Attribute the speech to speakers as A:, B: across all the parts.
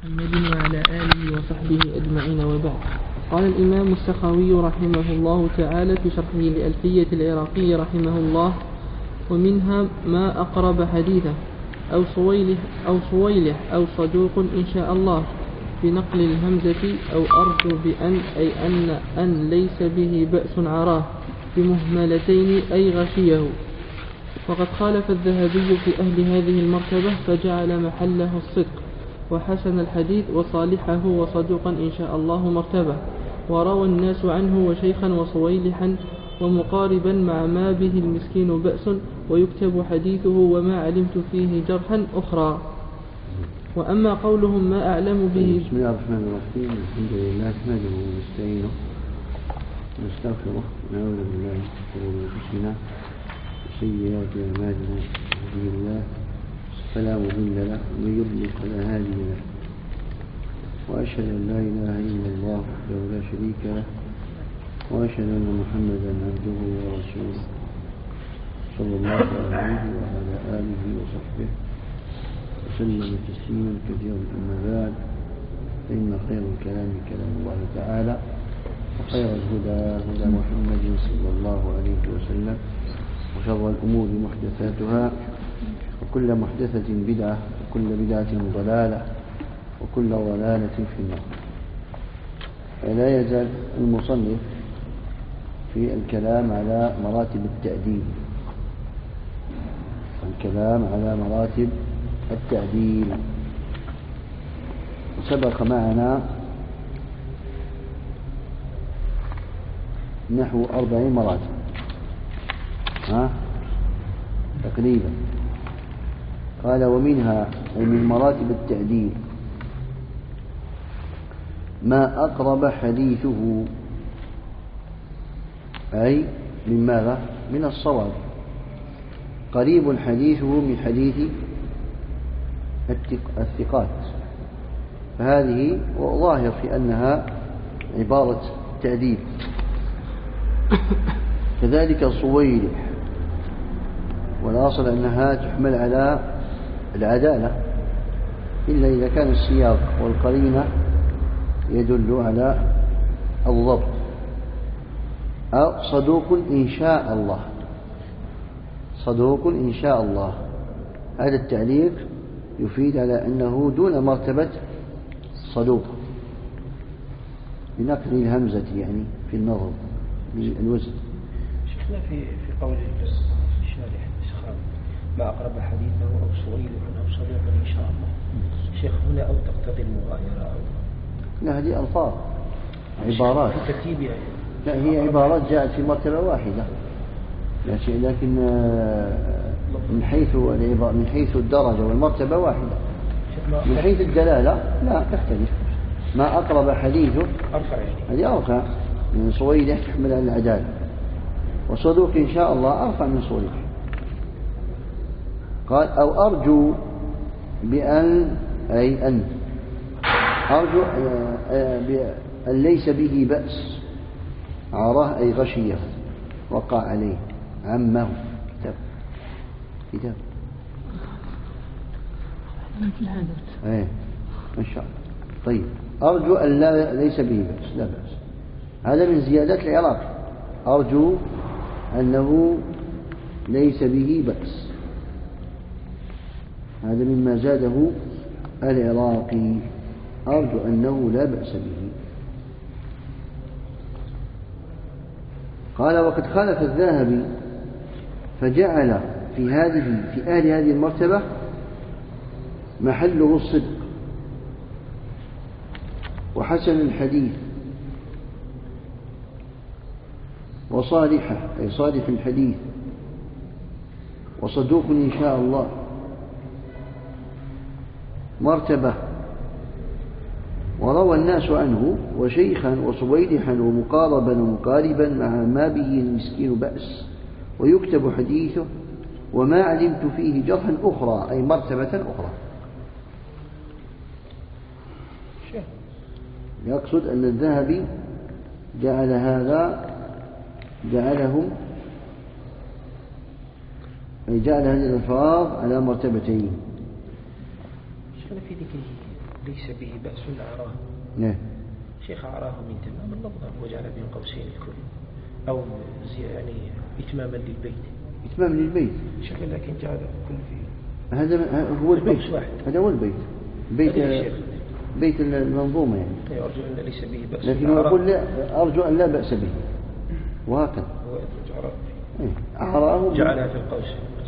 A: محمد وعلى آله وصحبه أجمعين وبعد. قال الإمام السخاوي رحمه الله تعالى في شرحه لألفية العراقي رحمه الله: ومنها ما أقرب حديثه أو صويلح أو صدوق إن شاء الله بنقل الهمزة، أو أرجو بأن أي أن ليس به بأس عراه بمهملتين أي غشيه. وقد خالف الذهبي في أهل هذه المرتبة فجعل محله الصدق وحسن الحديث وصالحه وصدوقا إن شاء الله مرتبة، وروى الناس عنه وشيخا وصويلحا ومقاربا مع ما به المسكين بأس، ويكتب حديثه وما علمت فيه جرحا أخرى. وأما قولهم ما أعلم به.
B: بسم الله الرحمن الرحيم. الحمد لله نحمده ونستعينه ونستغفره ونعوذ بالله من شرور أنفسنا وسيئات أعمالنا، من يهده الله فلا مضل له ومن يضلل فلا هادي له، وأشهد أن لا إله إلا الله وحده لا شريك له، وأشهد أن محمدا عبده ورسوله صلى الله عليه وعلى آله وصحبه وسلم تسليما كثيرا. أما بعد، فإن خير الكلام كلام الله تعالى، وخير الهدى هدى محمد صلى الله عليه وسلم، وشر الأمور محدثاتها، وكل محدثة بدعة، وكل بدعة ضلالة، وكل ضلالة في النار. لا يزال المصنف في الكلام على مراتب التعديل، وسبق معنا نحو 40 مراتب تقريبا. قال: ومنها أي من مراتب التعديل ما أقرب حديثه، أي من ماذا؟ من الصواب، قريب حديثه من حديث الثقات، فهذه ظاهر في أنها عبارة تعديل. كذلك صويلح، والأصل أنها تحمل على العدالة إلا إذا كان السياق والقرينة يدل على الضبط. أو صدوق إن شاء الله، صدوق إن شاء الله، هذا التعليق يفيد على أنه دون مرتبة صدوق بنقل الهمزة، يعني في النظر بالوزن.
C: شيخنا في قول الشارح السخاوي ما أقرب حديثه أو صويلح أو صدوق إن شاء الله، شيخ هنا أو تقتضي المغايرة أو
B: لا، هذه ألفاظ عبارات، لا هي عبارات جاءت في مرتبة واحدة، لكن من حيث الدرجة والمرتبة واحدة، من حيث الدلالة لا تختلف. ما أقرب حديثه هذه أرفع من صويلح تحمل على العدالة، وصدوق إن شاء الله أرفع من صويلح. قال: أو أرجو بأن أي أن أرجو أن ليس به بأس عراه أي غشيه وقع عليه عمه. كتاب ما شاء الله. طيب، أرجو أن ليس به بأس، لا بأس، هذا من زيادات العراقي، أرجو أنه ليس به بأس، هذا مما زاده العراقي، أرجو أنه لا بأس به. قال: وقد خالف الذهبي فجعل في أهل هذه المرتبة محله الصدق وحسن الحديث وصالحة أي صالح الحديث وصدوق إن شاء الله مرتبة، وروى الناس عنه وشيخا وصويلحا ومقاربا مع ما به المسكين بأس، ويكتب حديثه وما علمت فيه جرحا أخرى أي مرتبة أخرى. يقصد أن الذهبي جعل هذه الألفاظ على مرتبتين.
C: شغل في ذكره ليس به بأس أعراه.
B: نعم.
C: شيخ أعراه من تمام اللفظ وجعل بين قوسين الكل، أو يعني إتماما للبيت.
B: إتمام للبيت.
C: شيخ لكن جعل كل فيه.
B: هذا هو البيت. هذا هو البيت. بيت المنظومة يعني.
C: أرجو أن ليس به بأس.
B: لكن يقول لا أرجو أن لا بأس به. وهكذا. أعراه.
C: جعلها في القوس.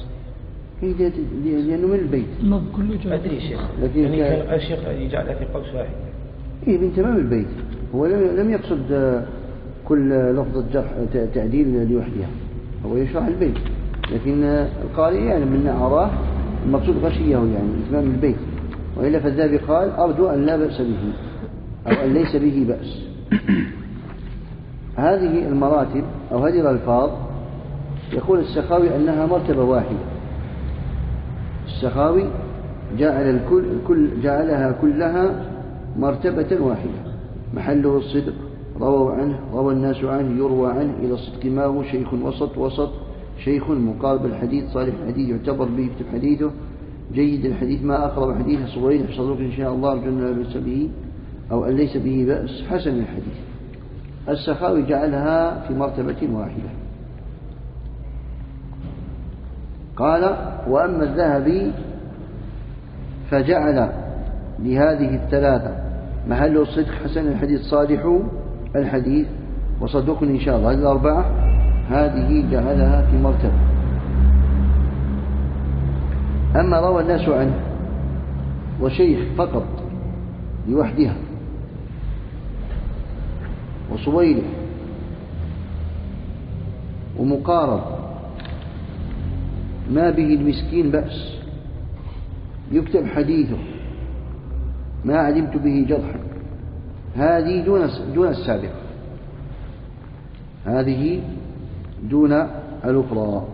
B: لأنه من البيت.
C: اللفظ كله جعل. أدري شيخ. لكن يعني الشيخ يجعلها في قوس واحد.
B: إيه من تمام البيت. هو لم يقصد كل لفظة جرح تعديل لوحدها، هو يشرح البيت، لكن القارئ يعلم من أعراه المقصود غشيه يعني إتمام البيت، وإلا فالذهبي قال أرجو أن لا بأس به أو أن ليس به بأس. هذه المراتب أو هذه الألفاظ يقول السخاوي أنها مرتبة واحدة. السخاوي جعلها كلها مرتبة واحدة، محله الصدق، روى الناس عنه، يروى عنه إلى الصدق ما هو شيخ وسط شيخ مقارب الحديث، صالح الحديث يعتبر به يكتب حديثه، جيد الحديث ما أقرب حديثه، صغير صدوق إن شاء الله أرجو أن لا بأس به أو أن ليس به بأس، حسن الحديث. السخاوي جعلها في مرتبة واحدة. قال وأما الذهبي فجعل لهذه الثلاثة محل الصدق، حسن الحديث، صالح الحديث، وصدوق إن شاء الله، هذه الأربعة هذه جعلها في مرتبة. أما روى الناس عنه وشيخ فقط لوحدها، وصويلح ومقارب ما به المسكين بأس، يكتب حديثه ما علمت به جرحا، هذه دون السابقة، هذه دون الأخرى.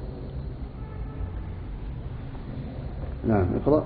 B: نعم اقرأ.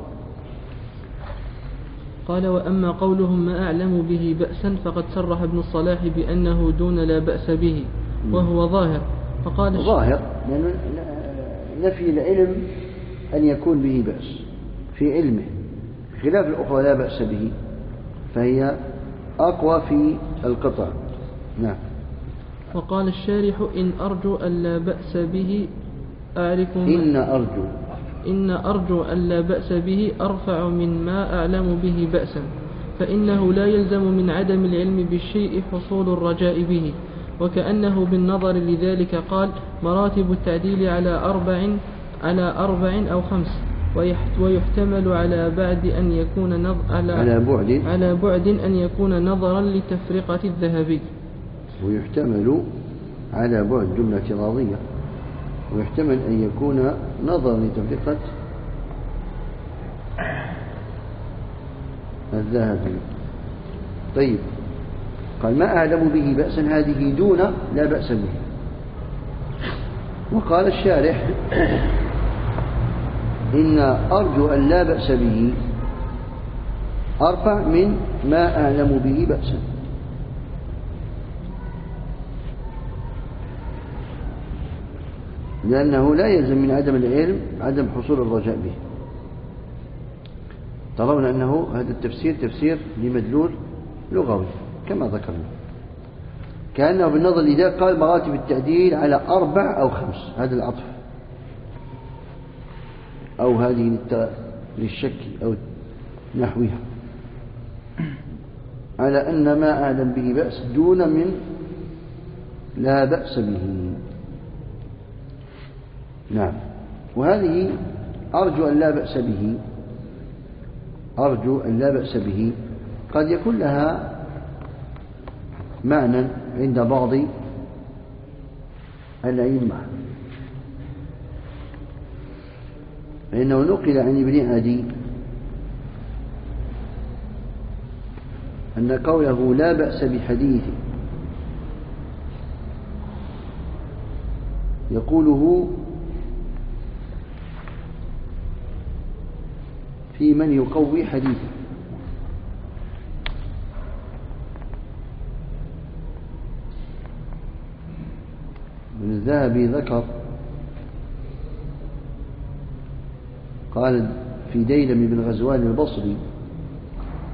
A: قال وأما قولهم ما أعلم به بأسا فقد صرح ابن الصلاح بأنه دون لا بأس به، وهو ظاهر. فقال
B: ظاهر لأنه نفي العلم أن يكون به بأس في علمه، خلاف الأخرى لا بأس به، فهي أقوى في القطع. نعم.
A: وقال الشارح إن أرجو أن لا بأس به أعرف إن أرجو أن لا بأس به أرفع من ما أعلم به بأسا، فإنه لا يلزم من عدم العلم بالشيء حصول الرجاء به، وكأنه بالنظر لذلك قال مراتب التعديل على أربع أو خمس، ويحتمل على بعد أن يكون على بعد أن يكون نظرا لتفرقة الذهبي.
B: ويحتمل على بعد جملة اعتراضية، ويحتمل أن يكون نظرا لتفرقة الذهبي. طيب قال ما أعلم به بأسا، هذه دون لا بأس به. وقال الشارح إن أرجو أن لا بأس به أرفع من ما أعلم به بأسا، لأنه لا يلزم من عدم العلم عدم حصول الرجاء به. ترون أنه هذا التفسير تفسير لمدلول لغوي كما ذكرنا، كأنه بالنظر لذلك قال مراتب التعديل على 4 أو 5، هذا العطف أو هذه للشك أو نحوها، على أن ما أعلم به بأس دون من لا بأس به. نعم. وهذه أرجو أن لا بأس به، أرجو أن لا بأس به قد يكون لها معنى عند بعض الأئمة، فإنه نقل عن ابن عدي أن قوله لا بأس بحديث يقوله في من يقوي حديثه، ابن الذهبي ذكر قال في ديلم بن غزوان البصري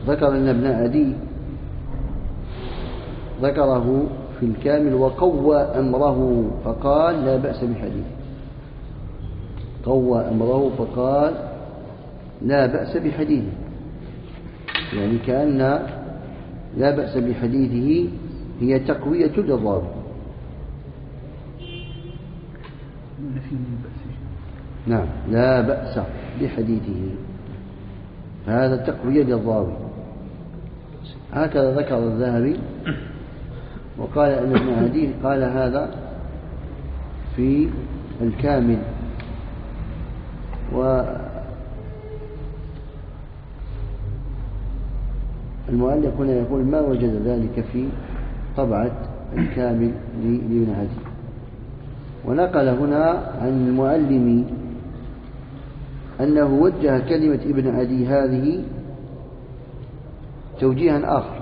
B: ذكر أن ابن عدي ذكره في الكامل وقوى أمره فقال لا بأس بحديثه، قوى أمره فقال لا بأس بحديثه، يعني كأن لا بأس بحديثه هي تقوية للراوي. نعم، لا بأس بحديثه، هذا تقوية للراوي. هكذا ذكر الذهبي، وقال أن ابن عدي قال هذا في الكامل. والمؤلف هنا يقول ما وجد ذلك في طبعة الكامل لابن عدي. ونقل هنا عن المعلم أنه وجه كلمة ابن عدي هذه توجيها آخر،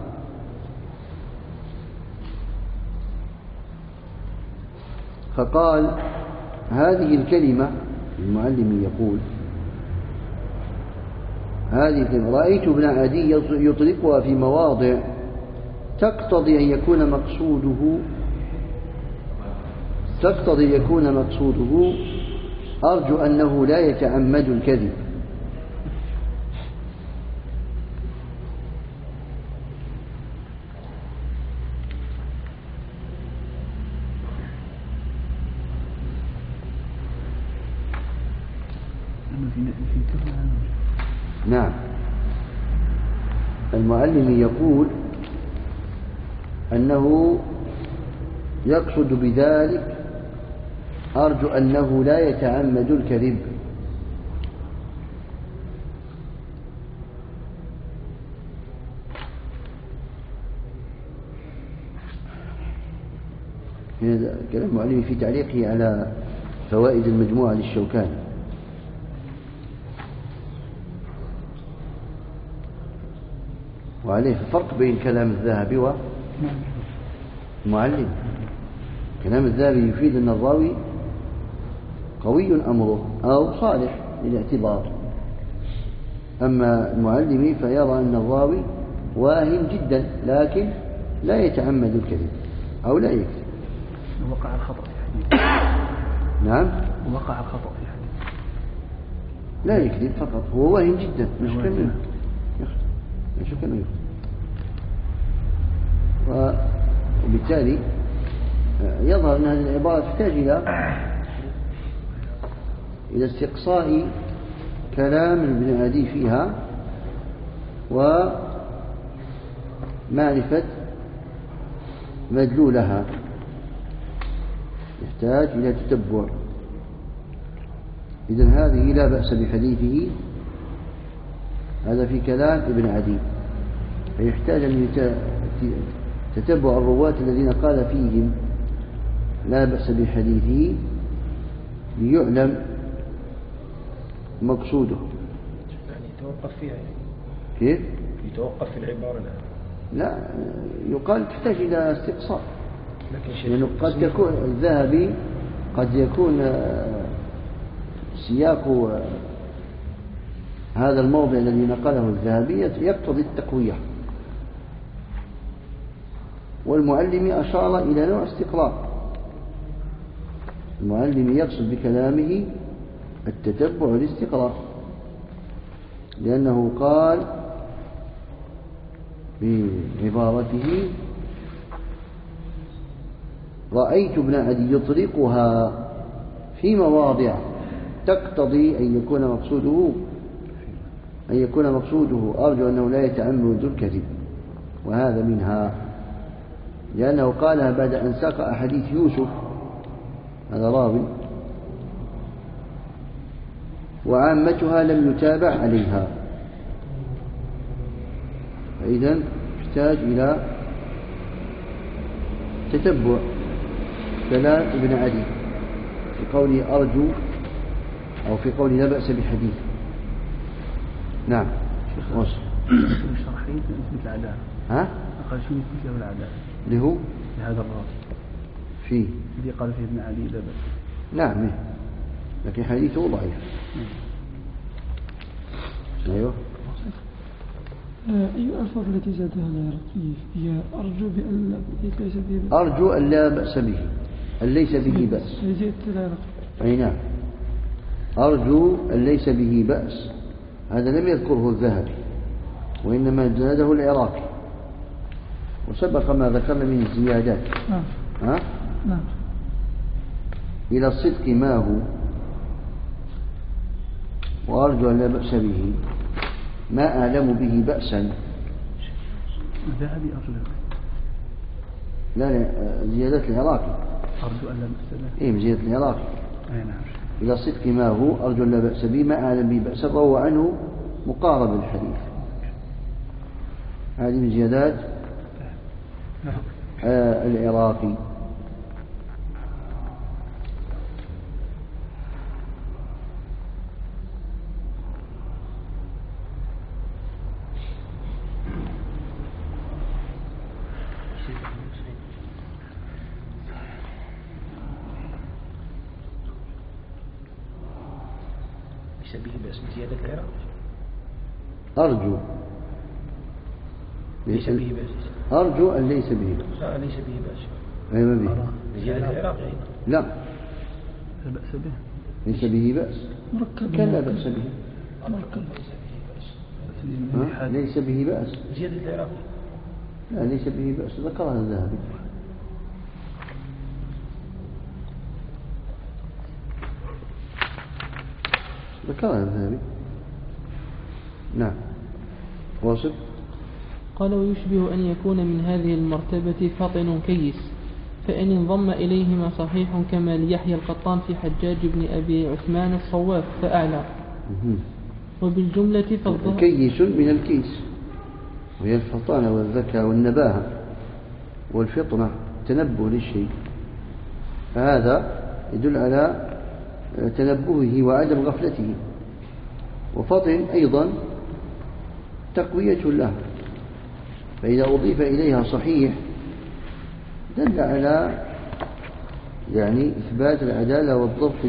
B: فقال هذه الكلمة، المعلم يقول هذه الكلمة رأيت ابن عدي يطلقها في مواضع تقتضي أن يكون مقصوده أرجو أنه لا يتعمد الكذب. نعم، المعلم يقول أنه يقصد بذلك أرجو أنه لا يتعمد الكذب. هذا كلام المعلم في تعليقه على فوائد المجموعة للشوكاني. وعليه الفرق بين كلام الذهبي والمعلم. كلام الذهبي يفيد أن الراوي قوي أمره أو صالح للاعتبار، أما المعلم فيرى أن الراوي واهن جدا لكن لا يتعمد الكذب أو لا يكذب.
C: وقع الخطأ في حديث.
B: نعم،
C: وقع الخطأ في حديث،
B: لا يكذب فقط، هو واهن جدا مش كان يخطئ. وبالتالي يظهر أن هذه العبارة تحتاج إلى استقصاء كلام ابن عدي فيها ومعرفة مدلولها، يحتاج إلى تتبع. إذن هذه لا بأس بحديثه، هذا في كلام ابن عدي، فيحتاج أن تتبع الرواة الذين قال فيهم لا بأس بحديثه ليعلم مقصوده.
C: يعني يتوقف فيها
B: كيف؟
C: يتوقف في العبارة
B: لا، يقال تحتاج إلى استقصاء،
C: لأنه
B: قد تكون الذهبي قد يكون سياق هذا الموضع الذي نقله الذهبي يقتضي التقوية، والمعلم أشار إلى نوع استقراء. المعلم يقصد بكلامه التتبع والاستقراء، لأنه قال بعبارته رأيت ابن عدي يطلقها في مواضع تقتضي أن يكون مقصوده أرجو أنه لا يتعمد الكذب، وهذا منها، لأنه قالها بعد أن ساق أحاديث يوسف، هذا راوي، وعامتها لم يتابع عليها، فإذا يحتاج إلى تتبع كلام ابن عدي في قوله أرجو أو في قوله لا بأس بحديث. نعم.
C: شرحين مثل العدالة.
B: ها؟
C: أقل شيء مثل العدالة.
B: اللي هو
C: لهذا الراوي.
B: فيه.
C: الذي قال فيه ابن عدي لا بأس.
B: نعم، لكن حديثه ضعيف. أيوه.
D: أي الألفاظ التي زادها العراقي هي أرجو بأن ليس به بأس.
B: أرجو أن لا بأس به، أن ليس به بأس.
D: زيادة العراقي.
B: أي نعم، أرجو أن ليس به بأس، هذا لم يذكره الذهبي وإنما زاده العراقي، وسبق ما ذكرنا من الزيادات. ها؟
D: نعم.
B: إلى الصدق ما هو، وأرجو أن لا بأس به، ما أعلم به بأسا.
C: الذهبي أرجو
B: لا زيادة العراقي.
C: أرجو أن لا بأس به.
B: إيه زيادة العراقي.
C: أي نعم.
B: إلى الصدق ما هو، أرجو أن لا بأس به، ما أعلم به بأسا، روى عنه مقارب الحديث. هذه من زيادات العراقي.
C: ليس به بأس من زيادة العراقي.
B: أرجو
C: ليس به بأس.
B: أرجو أن ليس به بأس.
C: لا ليس به بأس.
B: أي ما به.
C: زيادة العراقي أيضا.
B: لا
C: لا بأس به.
B: ليس به بأس.
D: مركب.
B: كان لا بأس به.
C: مركب.
B: ليس به بأس.
C: زيادة العراقي.
B: لا ليس به بأس، ذكرها الذهبي. ذكرها الذهبي. نعم. واصل.
A: قال ويشبه أن يكون من هذه المرتبة فطن كيس، فإن انضم إليهما صحيح كما ليحيى القطان في حجاج بن أبي عثمان الصواف فأعلى. وبالجملة فالظهر
B: كيس من الكيس، وهي الفطانة والذكاء والنباهة والفطنة، تنبه للشيء، فهذا يدل على تنبهه وعدم غفلته. وفطن أيضا تقوية له، فإذا أضيف إليها صحيح دل على يعني إثبات العدالة والضبط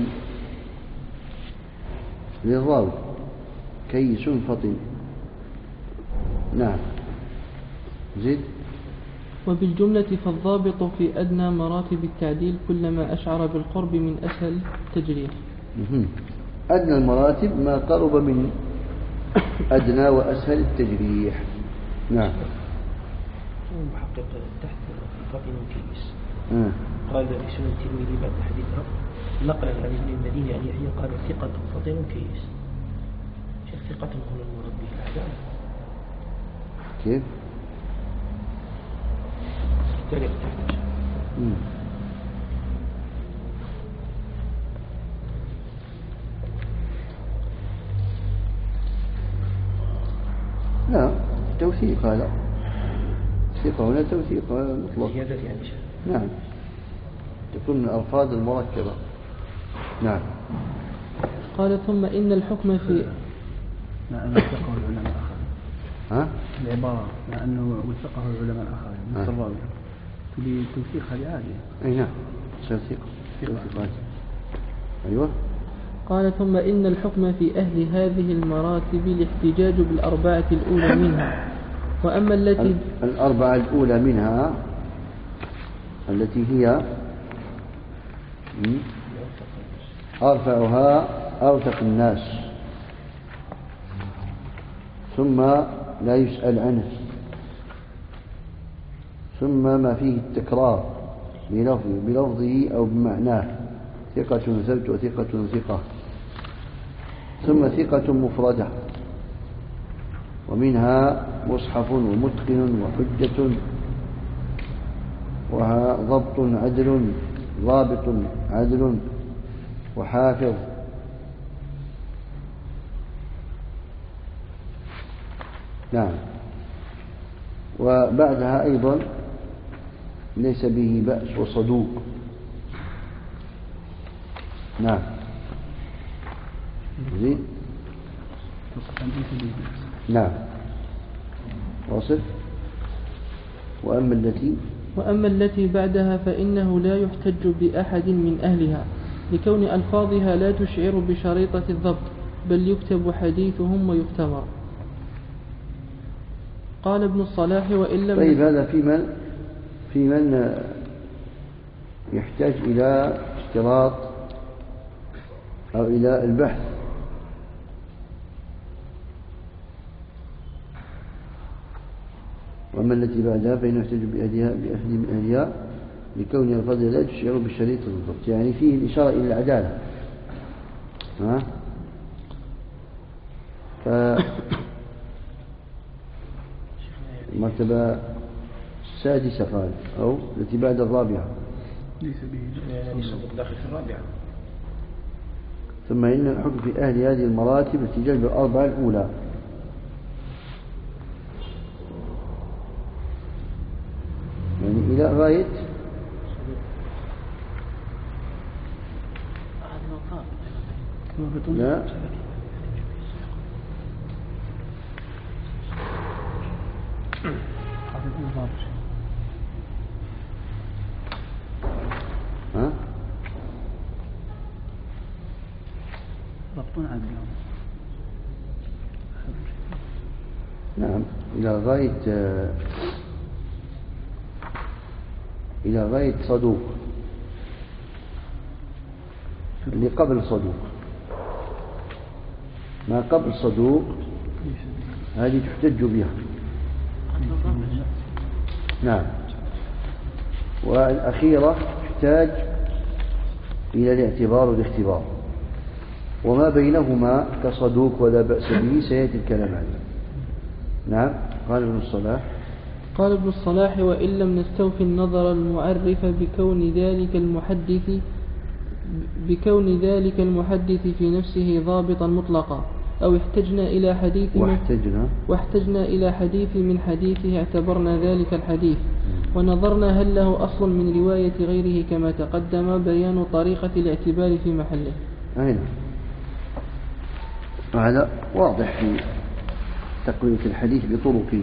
B: للراوي. كيس فطن. نعم. زيد.
A: وبالجملة فالضابط في أدنى مراتب التعديل كلما أشعر بالقرب من أسهل التجريح.
B: أدنى المراتب ما قرب من أدنى وأسهل التجريح. نعم.
C: محقق تحت فاطمة كيس قال في سنن الترمذي بعد حديثها نقلا عن ابن المديني عن يحيى قال ثقة فاطمة كيس. شيخ ثقة هنا المراد به العدالة.
B: كيف؟
C: تاريخ تحت.
B: لا توثيق، هذا ثقة هنا توثيق مطلق.
C: زيادة يعني شيء.
B: نعم، تكون من الألفاظ المركبة. نعم.
A: قال ثم إن الحكم في
C: مع أنه وثقه العلماء الآخرين.
B: ها؟
C: العبارة مع أنه وثقه العلماء الآخرين مثل الراوي لتوثيق هذه عادية.
B: أي نعم توثيق. أيوة.
A: قال ثم إن الحكم في أهل هذه المراتب الاحتجاج بالأربعة الأولى منها. وأما التي
B: الأربعة الأولى منها التي هي أرفعها أوثق الناس، ثم لا يسأل عنه، ثم ما فيه التكرار بلفظه أو بمعناه، ثقة ثبت وثقة ثقة، ثم ثقة مفردة، ومنها مصحف ومتقن وحجة وضبط عدل ضابط عدل وحافظ. نعم. وبعدها أيضا ليس به بأس وصدوق. نعم. زين. نعم. واصل. وأما التي
A: بعدها فإنه لا يحتج بأحد من أهلها لكون ألفاظها لا تشعر بشريطة الضبط، بل يكتب حديثهم ويختبر. قال ابن الصلاح وإن لم.
B: طيب هذا في من يحتاج إلى اشتراط أو إلى البحث. وأما التي بعدها فإنه يحتاج بأحد من أهلها لكون الفضل لا تشعر بالشريط بالضبط، يعني فيه الإشارة إلى العدالة. المرتبة السادسة قال أو التي بعد الرابعة
C: ليس به صدق داخل في الرابعة.
B: ثم إن الحكم في أهل هذه المراتب التي بالأربعة الأولى. يعني إلى غاية لا
C: ربطون عدلهم.
B: نعم إلى غاية صدوق، اللي قبل صدوق. ما قبل صدوق هذه تحتج بها. نعم. والأخيرة تحتاج إلى الاعتبار والاختبار، وما بينهما كصدوق ولا بأس به سيأتي الكلام عنه. نعم. قال ابن الصلاح
A: وإن لم نستوفي النظر المعرف بكون ذلك المحدث في نفسه ضابطا مطلقا، أو احتجنا إلى حديث من حديثه اعتبرنا ذلك الحديث ونظرنا هل له أصل من رواية غيره كما تقدم بيان طريقة الاعتبار في محله.
B: أين هذا واضح في تقوية الحديث بطرقه.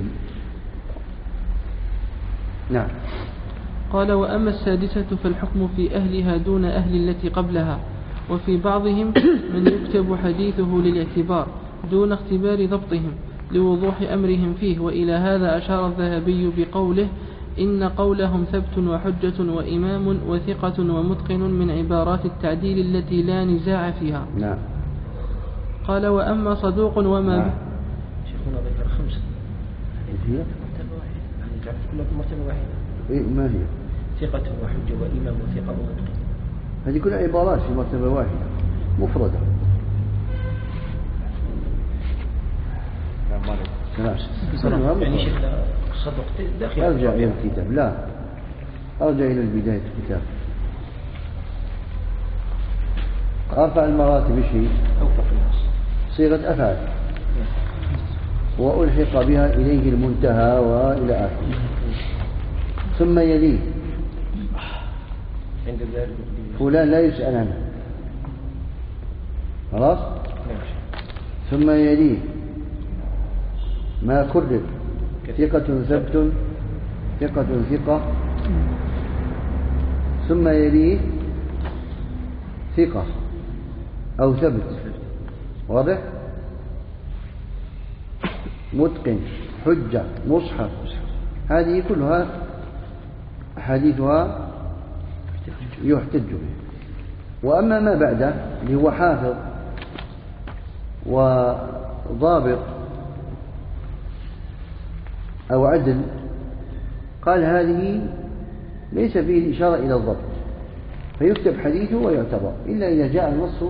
B: نعم.
A: قال وأما السادسة فالحكم في أهلها دون أهل التي قبلها، وفي بعضهم من يكتب حديثه للاعتبار دون اختبار ضبطهم لوضوح أمرهم فيه، وإلى هذا أشار الذهبي بقوله إن قولهم ثبت وحجة وإمام وثقة ومتقن من عبارات التعديل التي لا نزاع فيها.
B: نعم.
A: قال وأما صدوق وما
B: نعم.
C: شيخنا ذكر 5
B: هي
C: مرتبة واحدة، يعني جعلت كلها مرتبة واحدة.
B: ما هي؟
C: ثقة وحجة وإمام وثقة ومتقن.
B: هذه كلها عبارات في مرتبة واحدة مفردة.
C: يعني شيخنا صدق داخل.
B: أرجع إلى الكتاب. لا أرجع إلى بداية الكتاب. أرفع المراتب شيء
C: أوفق الناس
B: صيغة أفعال وألحق بها إليه المنتهى وإلى آخره، ثم يليه
C: عند ذلك
B: فلان لا يسأل عنه، خلاص. ثم يليه ما كرر ثقة ثبت ثقة، ثم يليه ثقة أو ثبت، واضح. متقن، حجة، مصحف، هذه كلها حديثها يحتج به. وأما ما بعده اللي هو حافظ وضابط أو عدل، قال هذه ليس فيه الإشارة إلى الضبط، فيكتب حديثه ويعتبر إلا إذا جاء النص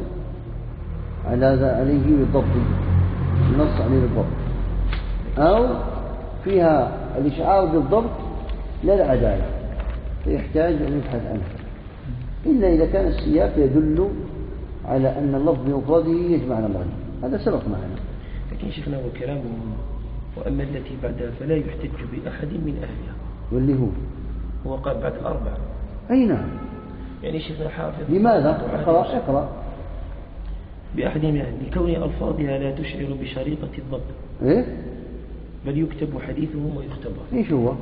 B: عليه بالضبط، النص عليه بالضبط، أو فيها الإشعار بالضبط لا العدالة، فيحتاج أن يبحث عنه، إلا إذا كان السياق يدل على أن اللفظ بمفرده يجمع الأمرين، هذا سبق معنا.
C: لكن شيخنا وكلامه وأما التي بعدها فلا يحتج بأحد من أهلها،
B: واللي
C: هو قال بعد 4.
B: أي نعم.
C: يعني شيخنا حافظ.
B: لماذا؟ اقرأ.
C: بأحد من أهلها لكون ألفاظها لا تشعر بشريطة الضبط.
B: إيه؟
C: بل يكتب حديثهم ويختبر.
B: إيش هو؟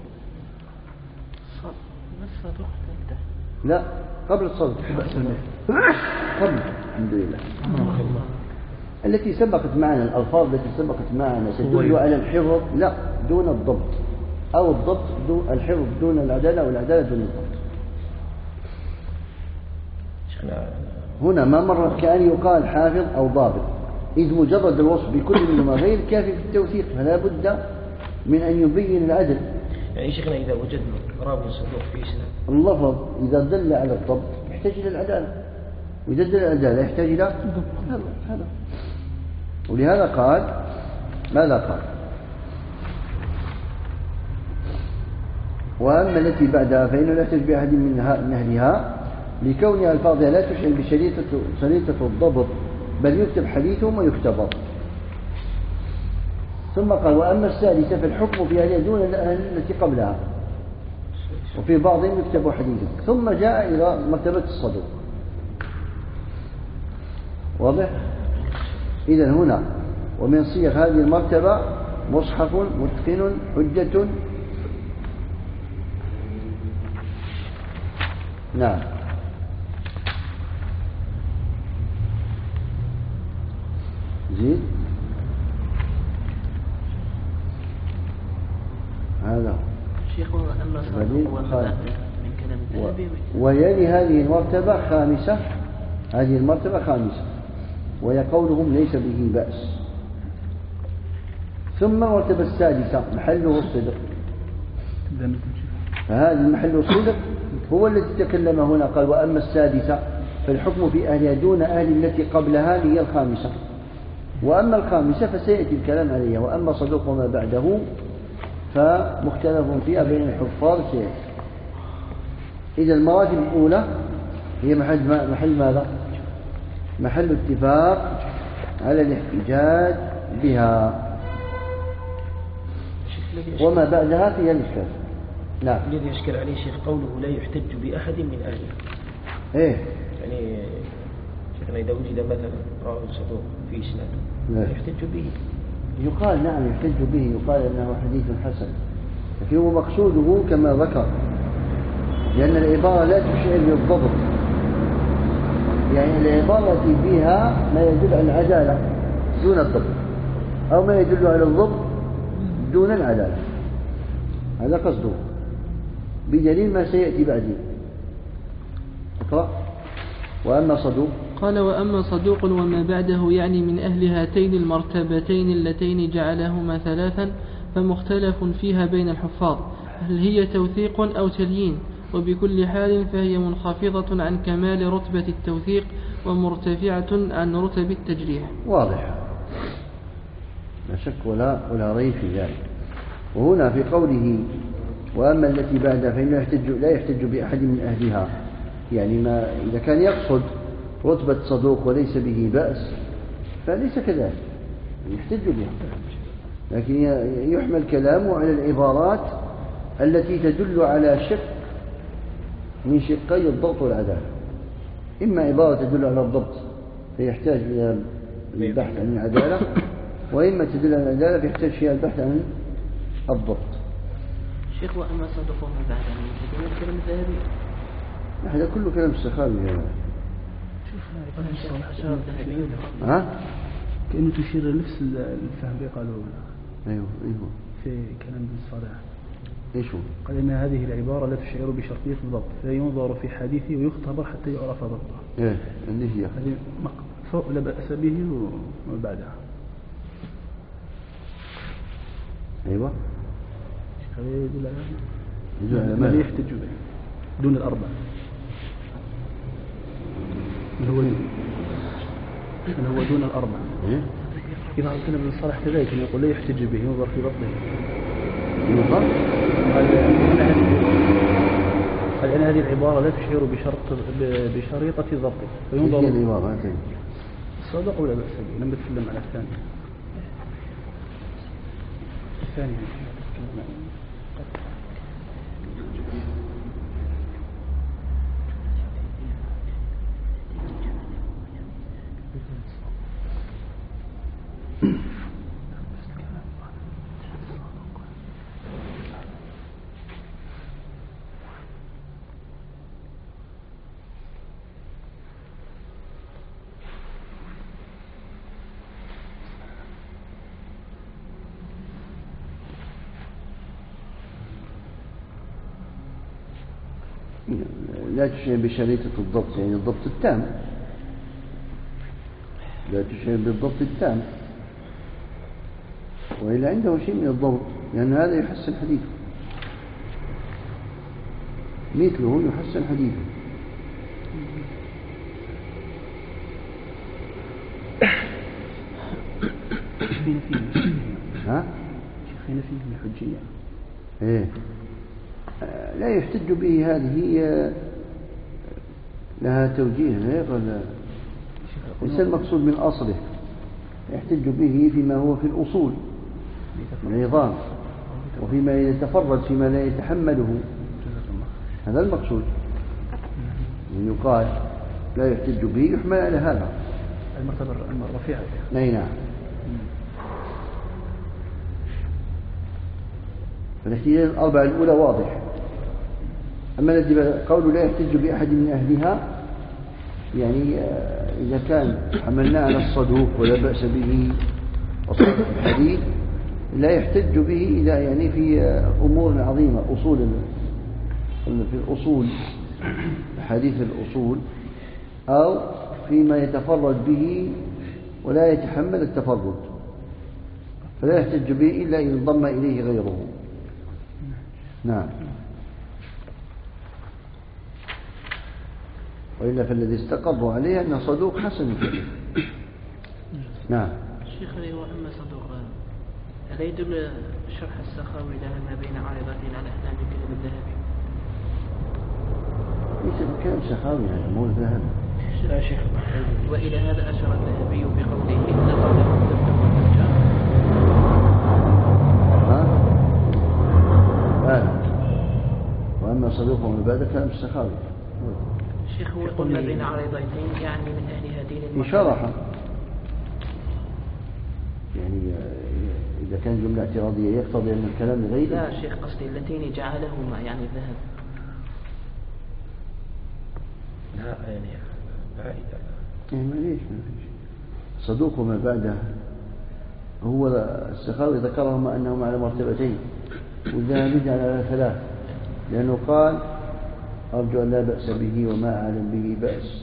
B: لا قبل الصدق. قبل الحمد لله. التي سبقت معنا، الألفاظ التي سبقت معنا تدل على الحفظ. لا دون الضبط، أو الضبط دون الحفظ دون العدالة، أو العدالة دون الضبط. هنا ما مر كأن يقال حافظ أو ضابط، إذ مجرد الوصف بكل منهما غير كافي في التوثيق، فلا بد من أن يبين العدل.
C: يعني شيخنا إذا وجدنا راوي صدوق في إسناد،
B: اللفظ إذا دل على الضبط يحتاج إلى العدالة، وإذا دل على العدالة يحتاج إلى هذا. ولهذا قال ماذا قال؟ وأما التي بعدها فإنه لا يحتج بأحد من أهلها لكونها ألفاظها لا تشعر بشريطة الضبط، بل يكتب حديثهم ويختبر. ثم قال وأما الثالثة فالحكم في أهلها دون التي قبلها، وفي بعضهم يكتب حديثهم. ثم جاء إلى مرتبة الصدوق. واضح؟ إذن هنا ومن صيغ هذه المرتبة مصحف متقن حجة. نعم. زيد هذا
A: شيخ أما صادق من كلام الذهبي.
B: ويلي هذه المرتبة خامسة، هذه المرتبة خامسة، وهي قولهم ليس به بأس. ثم المرتبة السادسة محله الصدق، فهذا محل الصدق هو الذي تكلم هنا. قال وأما السادسة فالحكم في أهلها دون أهل التي قبلها هي الخامسة. وأما الخامسة فسيأتي الكلام عليها. وأما صدوق وما بعده فمختلف فيها بين الحفاظ سيأتي. إذا المراتب الأولى هي محل ماذا؟ محل اتفاق على الاحتجاج بها، وما بعدها فيها الإشكال. نعم.
C: الذي يشكل عليه شيخ قوله لا يحتج بأحد من أهله.
B: إيه؟
C: يعني شيخنا إذا وجد مثلا راوي صدوق في إسناده يحتج به.
B: يقال نعم يحتج به، يقال أنه حديث حسن، لكن هو مقصوده كما ذكر، لأن العبارة لا تشعر بالضبط. يعني العبارة فيها ما يدل على العدالة دون الضبط، أو ما يدل على الضبط دون العدالة. هذا قصده بدليل ما سيأتي بعدين. اقرأ. وأما صدوق
A: قال وأما صدوق وما بعده يعني من أهل هاتين المرتبتين اللتين جعلهما ثلاثا فمختلف فيها بين الحفاظ، هل هي توثيق أو تليين؟ وبكل حال فهي منخفضة عن كمال رتبة التوثيق ومرتفعة عن رتب التجريح.
B: واضح، لا شك ولا ريب في ذلك. وهنا في قوله وأما التي بعدها فإنه لا يحتج بأحد من أهلها، يعني ما إذا كان يقصد رتبة صدوق وليس به بأس فليس كذلك، يحتج بها، لكن يحمل كلامه على العبارات التي تدل على شق من شقي الضبط والعدالة. إما عبارة تدل على الضبط فيحتاج إلى البحث عن العدالة، وإما تدل على العدالة فيحتاج فيها البحث عن الضبط.
A: شيخ وأما صدوق وما بعده من كلام الذهبي،
B: هذا كله كلام السخاوي. ها؟
E: كأنه تشير لنفس الفهم اللي قالوه.
B: أيوه
E: في كلام ابن الصلاح.
B: إيش هو؟
E: قال إن هذه العبارة لا تشعر بشرطية الضبط، فينظر في حديثه ويختبر حتى يعرف ضبطه.
B: إيه اللي هي
E: هذه فوق لا بأس به وما بعدها.
B: أيوه.
E: هذا يدل على ما يحتج به دون الأربع. اللي هو دون الأربع.
B: إيه؟
E: إذا كان ابن الصلاح كذلك يقول لا يحتج به، ينظر في ضبطه.
B: ينظر؟
E: قال إن هذه العبارة لا تشعر بشريطة ضبطه، فينظر.
B: هي العبارة هاتين.
E: الصدق ولا بأس به؟ لم نتكلم على الثانية.
B: لا تشعر بشريطة الضبط، يعني الضبط التام، لا تشعر بالضبط التام، وإلا عنده شيء من الضبط، لأن هذا يحسن حديثه، مثله يحسن حديثه. ها؟
E: شيخين فيه من الحجية.
B: إيه لا يحتج به، هذه لها توجيه غير ليس المقصود من أصله، يحتج به فيما هو في الأصول من العظام، وفيما يتفرد فيما لا يتحمله، هذا المقصود. يقال لا يحتج به يحمل على هذا
E: المرتبة الرفيعة.
B: نعم. فالاحتجاج الأربعة الأولى واضح. أما الذي قول لا يحتج بأحد من أهلها، يعني إذا كان حملنا على الصدوق ولا بأس به وصدق الحديث، لا يحتج به إذا يعني في أمور عظيمة، أصول في الأصول، حديث الأصول، أو فيما يتفرد به ولا يتحمل التفرد، فلا يحتج به إلا إن انضم إليه غيره. نعم. وإلا فالذي استقروا عليه أن صدوق حسن الحديث. نعم.
C: الشيخ اللي هو أما صدوق، هل يدل شرح السخاوي لها ما بين عارضتين على أحلام الكلام الذهبي؟
B: ليس بكلام سخاوي، هذا مو الذهبي.
C: لا شيخ. وإلى هذا أشار الذهبي بقوله إن قوله تبدأ والرجال.
B: وأما صدوق من بعد كلام السخاوي.
C: الشيخ هو يقول ما بين عارضتين، يعني من أهل هذين المرتبتين.
B: شرحا، يعني إذا كان جملة اعتراضية يقتضي أن الكلام غير.
C: لا شيخ، قصدي اللتين جعلهما يعني الذهب. لا يعني
B: ما ليش صدوق وما بعده، هو السخاوي ذكرهما أنهما على مرتبتين، والذهبي جعل على ثلاث، لأنه قال أرجو أن لا بأس به وما أعلم به بأس،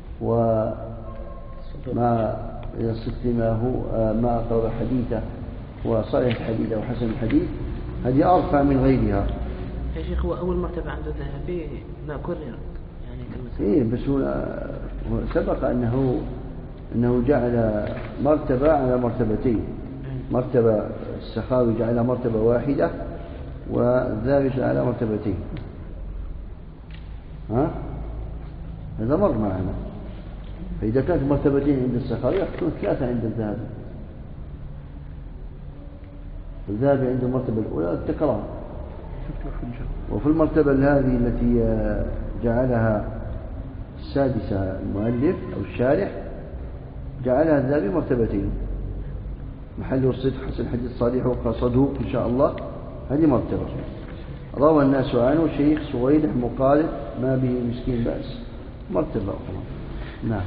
B: وما إذا صدت ما أقرب حديثه وصالح الحديث أو حسن الحديث، هذه أرفع من غيرها.
C: يا شيخ هو أول مرتبة عنده الذهبي ما كرر يعني كلمة.
B: إيه بس هو سبق أنه جعل مرتبة على مرتبتين، مرتبة السخاوي جعلها مرتبة واحدة والذهبي جعلها مرتبتين. هذا مر معنا. فإذا كانت مرتبتين عند السخاوي يكون ثلاثة عند الذهبي. الذهبي عند المرتبة الأولى التكرار، وفي المرتبة هذه التي جعلها السادسة المؤلف أو الشارح جعلها الذهبي مرتبتين، محل الصدق حسن الحديث صالح وصدوق إن شاء الله، هذه مرتبة. روى الناس عنه شيخ صويلح مقالد ما به مسكين بأس، مرتبة أخرى. نعم.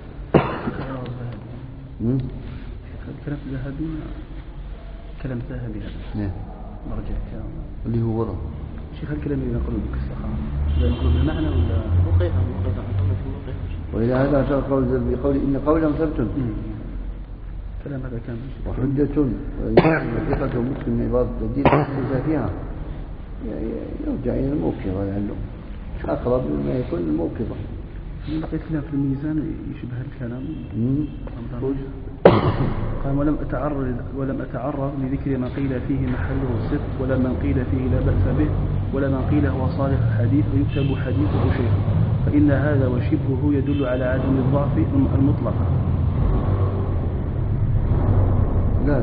E: كلام ذهبي، كلام ذهبي هذا مرجع كلام
B: اللي هو وضع
E: شيخ. الكلام اللي نقوله بالسخاء لا نقوله بالمعنى ولا
C: موقفا
B: وإلى هذا أشار بقول إن قولهم ثبت
E: كلام هذا كان
B: وحجة وثقة مسلم من عبارة التجديد ليس فيها، يرجع إلى الموقظة لعله أقرب مما يكون الموقظة.
E: لقيت كلام في الميزان يشبه الكلام. قال ولم أتعرض لذكر ما قيل فيه محله الصدق، ولا من قيل فيه لا بأس به، ولا من قيل هو صالح الحديث ويكتب حديثه شيخ، فإن هذا وشبهه يدل على عدم الضعف المطلق.
B: لا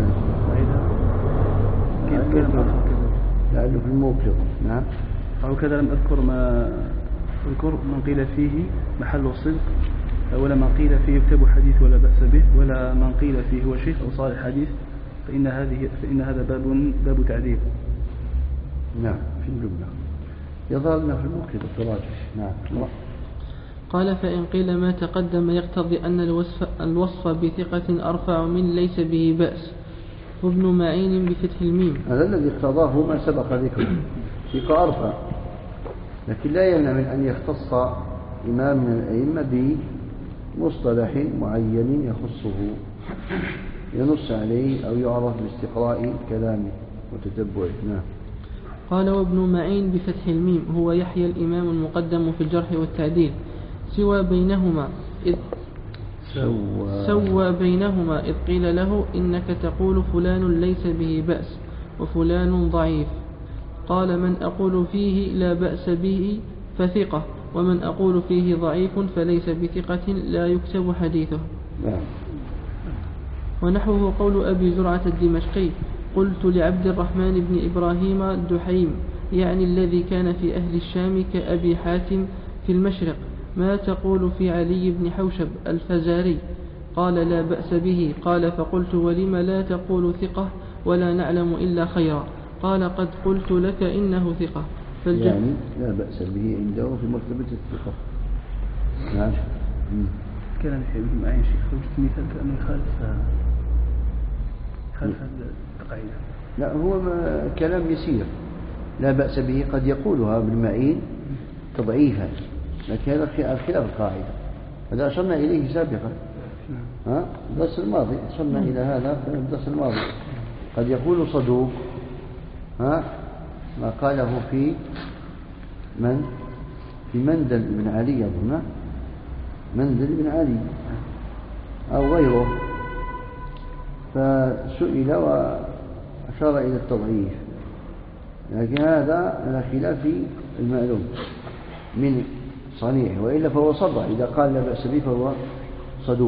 E: كيف
B: لعله في الموقظة. نعم.
E: أو كذا لم أذكر من قيل فيه محل الصدق، ولا من قيل فيه يكتب حديث ولا بأس به، ولا من قيل فيه هو شيخ أو صالح حديث، فإن هذا باب تعذيب.
B: نعم في الجملة يظهرنا في الموقظة التراجع. نعم.
A: قال فإن قيل ما تقدم يقتضي أن الوصف بثقة أرفع من ليس به بأس، وابن معين بفتح الميم.
B: هذا الذي اقتضاه ما سبق ذكره، ثقة أرفع لكن لا يمنع من أن يختص إمام من الأئمة بمصطلح معين يخصه ينص عليه أو يعرف باستقراء كلامه وتتبعه. نعم.
A: قال وابن معين بفتح الميم هو يحيى الإمام المقدم في الجرح والتعديل سوى بينهما إذ قيل له إنك تقول فلان ليس به بأس وفلان ضعيف، قال من أقول فيه لا بأس به فثقة، ومن أقول فيه ضعيف فليس بثقة لا يكتب حديثه. ونحوه قول أبي زرعة الدمشقي قلت لعبد الرحمن بن إبراهيم الدحيم يعني الذي كان في أهل الشام كأبي حاتم في المشرق ما تقول في علي بن حوشب الفزاري؟ قال لا بأس به. قال فقلت ولم لا تقول ثقة ولا نعلم إلا خيرا؟ قال قد قلت لك إنه ثقة.
B: يعني لا بأس به عنده في مرتبة الثقة. نعم.
E: كلام ابن معين شيخ وجدت مثال كأنه خالف التقاعيد.
B: لا هو كلام يسير لا بأس به قد يقولها ابن معين تضعيفا، لكن هذا خلاف القاعدة. هذا أشرنا إليه سابقا الدرس الماضي، أشرنا إلى هذا في الدرس الماضي. قد يقول صدوق ما قاله في مندل بن علي أظن، مندل بن علي أو غيره، فسئل وأشار إلى التضعيف، لكن هذا على خلاف المعلوم من صنيعه، وإلا فهو صدع. إذا قال لا بأس به فهو صدوق.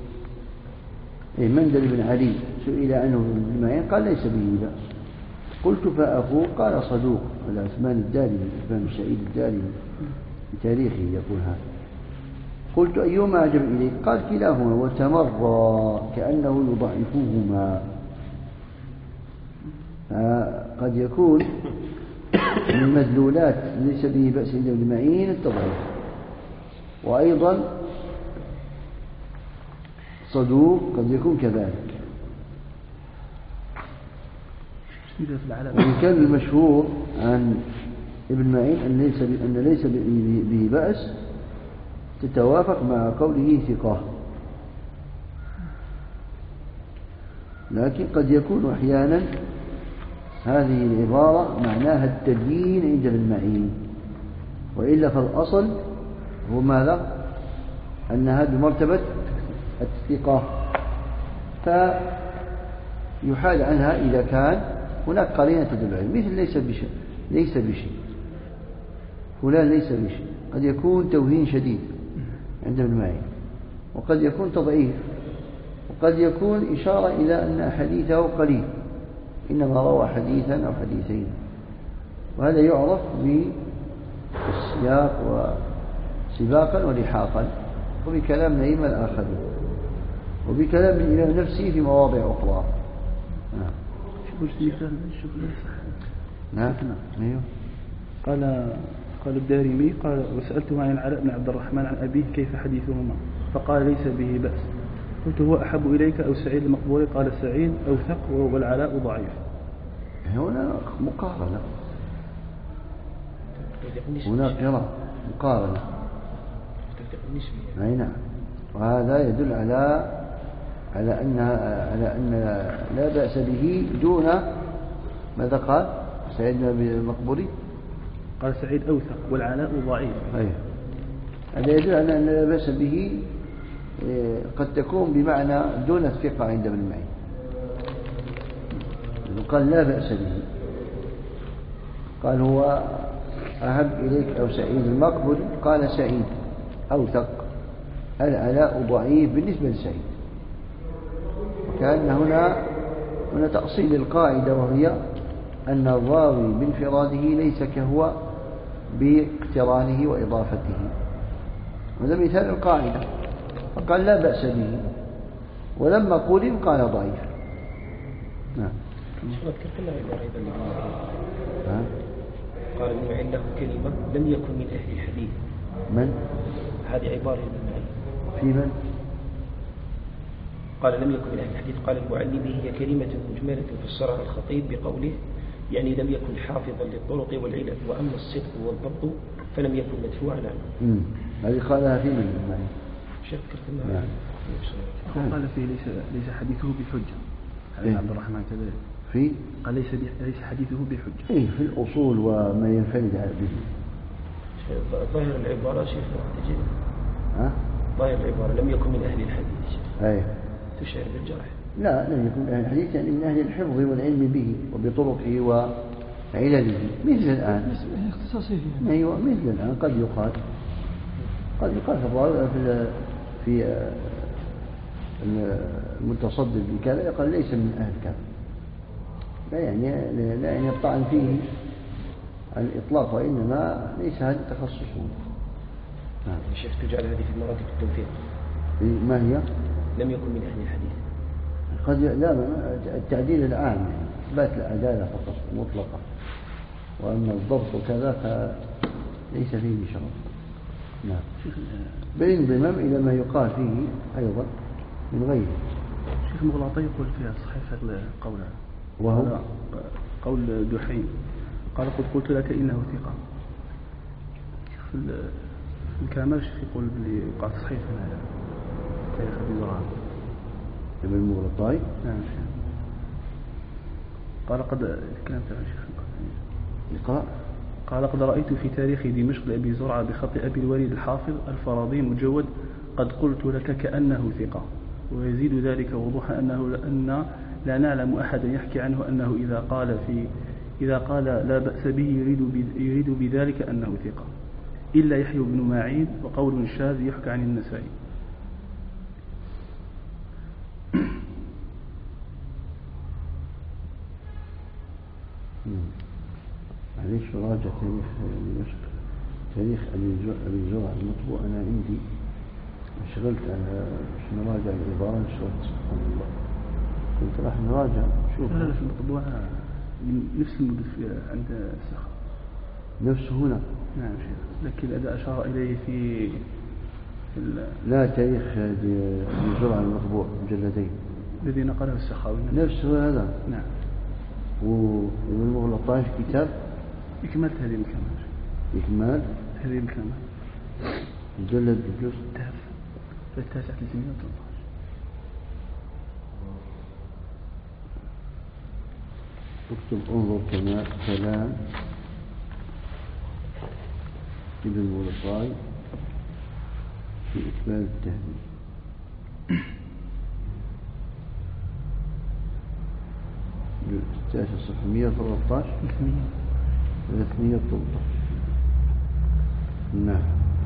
B: مندل بن علي سئل عنه ابن معين قال ليس به بأس. قلت فأخوه قال صدوق. هذا عثمان الدارمي، عثمان سعيد الدارمي بتاريخه يقول هذا. قلت أيهما أعجب إليك؟ قال كلاهما، وتمرى كأنه يضعفهما. قد يكون من مدلولات ليس به بأس عند ابن معين التضعيف، وأيضا صدوق قد يكون كذلك. وإن كان المشهور عن ابن معين أن ليس به بأس تتوافق مع قوله ثقة، لكن قد يكون أحيانا هذه العبارة معناها التبيين عند ابن معين، وإلا فالأصل هو ماذا؟ أنها بمرتبة الثقة، فيحال عنها إذا كان هناك قرينة تدل عليه، مثل ليس بشيء فلان ليس بشيء، قد يكون توهين شديد عند ابن معين، وقد يكون تضعيف، وقد يكون إشارة إلى أن حديثه قليل، إنما روى حديثا أو حديثين، وهذا يعرف بالسياق وسباقا ولحاقا، وبكلام الأئمة الآخرين، وبكلام الإمام نفسه في مواضع أخرى. نعم. أيوه.
E: قال الدارمي قال وسألته عن العلاء بن عبد الرحمن عن أبيه كيف حديثهما؟ فقال ليس به بأس. قلت هو أحب إليك أو سعيد المقبوري؟ قال سعيد أوثق والعلاء ضعيف.
B: هنا مقارنة، هنا قراءة مقارنة. أي نعم. وهذا يدل على أن لا بأس به دون ماذا قال سعيد المقبوري؟
E: قال سعيد أوثق والعلاء ضعيف.
B: أيه. هذا يدل على أن لا بأس به قد تكون بمعنى دون الثقة عند ابن معين. قال لا بأس به، قال هو أحب إليك أو سعيد المقبوري؟ قال سعيد أوثق، العلاء ضعيف بالنسبة لسعيد. وكان هنا تأصيل القاعدة، وهي أن الراوي بانفراده ليس كهو باقترانه وإضافته، وهذا مثال القاعدة. فقال لا بأس به، ولما قولهم قال ضعيف. نعم.
C: قال ابن معين له كلمة لم يكن من أهل الحديث.
B: من؟
C: هذه عبارة ابن معين.
B: في من؟
C: قال لم يكن من أهل الحديث. قال المعلمي هي كلمة مجملة فسرها الخطيب بقوله يعني لم يكن حافظا للطرق والعلل، وأما الصدق والضبط فلم يكن مدفوعا عنه.
B: هذه قالها في من المعين
C: شيخ كرتنا
E: قال فيه ليس حديثه بحجة.
B: إيه؟
E: عبد الرحمن كذلك
B: في
E: قال ليس حديثه بحجة.
B: إيه في الأصول وما ينفرد به.
C: ظاهر العبارة شيخ تجد ظاهر العبارة لم يكن من أهل الحديث.
B: أي
C: تشعر بالجرح.
B: لا لم يكن من أهل الحديث، يعني من أهل الحفظ والعلم به وبطرقه وعلله مثل الآن.
D: اختصاصي فيه.
B: أيوة مثل الآن قد يقال في المتصدر بكذا يقال ليس من أهل كذا، لا يعني الطعن فيه على الإطلاق، وإنما ليس هذا تخصصه.
C: الشيخ تجعل هذه في مراتب التوثيق.
B: ما هي؟
C: لم يكن من أهل الحديث.
B: قد لا التعديل العام يعني إثبات العدالة فقط مطلقة، وأما الضبط وكذا فليس فيه شرط. نعم. بالانضمام إلى ما يقال فيه أيضا من غيره.
E: شيخ مغلطي يقول فيها صحيح هذا القول،
B: وهو
E: قول دحيم قال قلت لك إنه ثقة. في الكامل الشيخ يقول بلي وقع صحيح هنا تاريخ أبي زرعة
B: ابن المغلطي.
E: نعم شيخ. قال قد الكلام تاع الشيخ
B: لقاء
E: قال قد رأيت في تاريخ دمشق لأبي زرعة بخط أبي الوليد الحافظ الفراضي مجود قد قلت لك كأنه ثقة، ويزيد ذلك وضوحا أن لا نعلم أحدا يحكي عنه أنه إذا قال لا بأس به يريد بذلك أنه ثقة إلا يحيى بن معين، وقول شاذ يحكى عن النسائي.
B: معليش راجع تاريخ دمشق، تاريخ أبي زرع المطبوع أنا عندي انشغلت عشان نراجع العبارة انشغلت سبحان الله، كنت راح نراجع شوف.
E: لا في المطبوع نفس المدة عند السخاء
B: نفسه هنا.
E: نعم شيخ، لكن الذي أشار إليه في
B: لا تاريخ أبي زرع المطبوع مجلدين
E: الذي نقله السخاوي
B: نفسه هذا.
E: نعم.
B: وابن المغلطاش كتاب
E: إكمال هذه الكمال.
B: إكمال
E: هذه الكمال
B: مجلد بالجزء
E: في 913.
B: اكتب انظر كلام ابن المغلطاي في إكمال التهذيب. التاسع صفحة 113 313. نعم.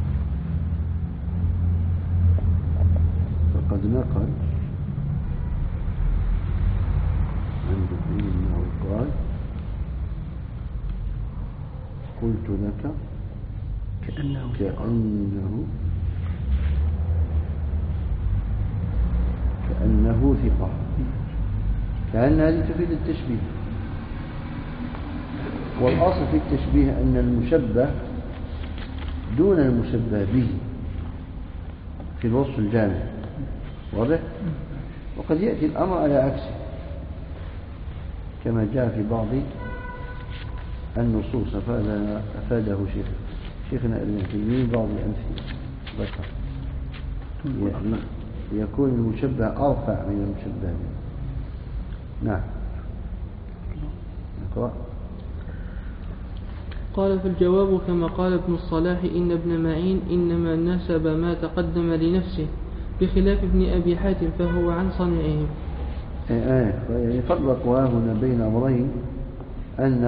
B: فقد نقل عن دحيم أنه قال قلت لك كأنه ثقة. كأن هذه تفيد التشبيه، والأصل في التشبيه أن المشبه دون المشبه به في الوصف الجامع، واضح؟ وقد يأتي الأمر على عكسه كما جاء في بعض النصوص أفاده شيخنا ابن تيمية بعض الأمثلة ذكر يكون المشبه أرفع من المشبه به. نعم. نقرأ.
A: قال في الجواب كما قال ابن الصلاح إن ابن معين إنما نسب ما تقدم لنفسه بخلاف ابن أبي حاتم فهو عن صنيعهم.
B: يعني فرقوا هنا بين أمرين، أن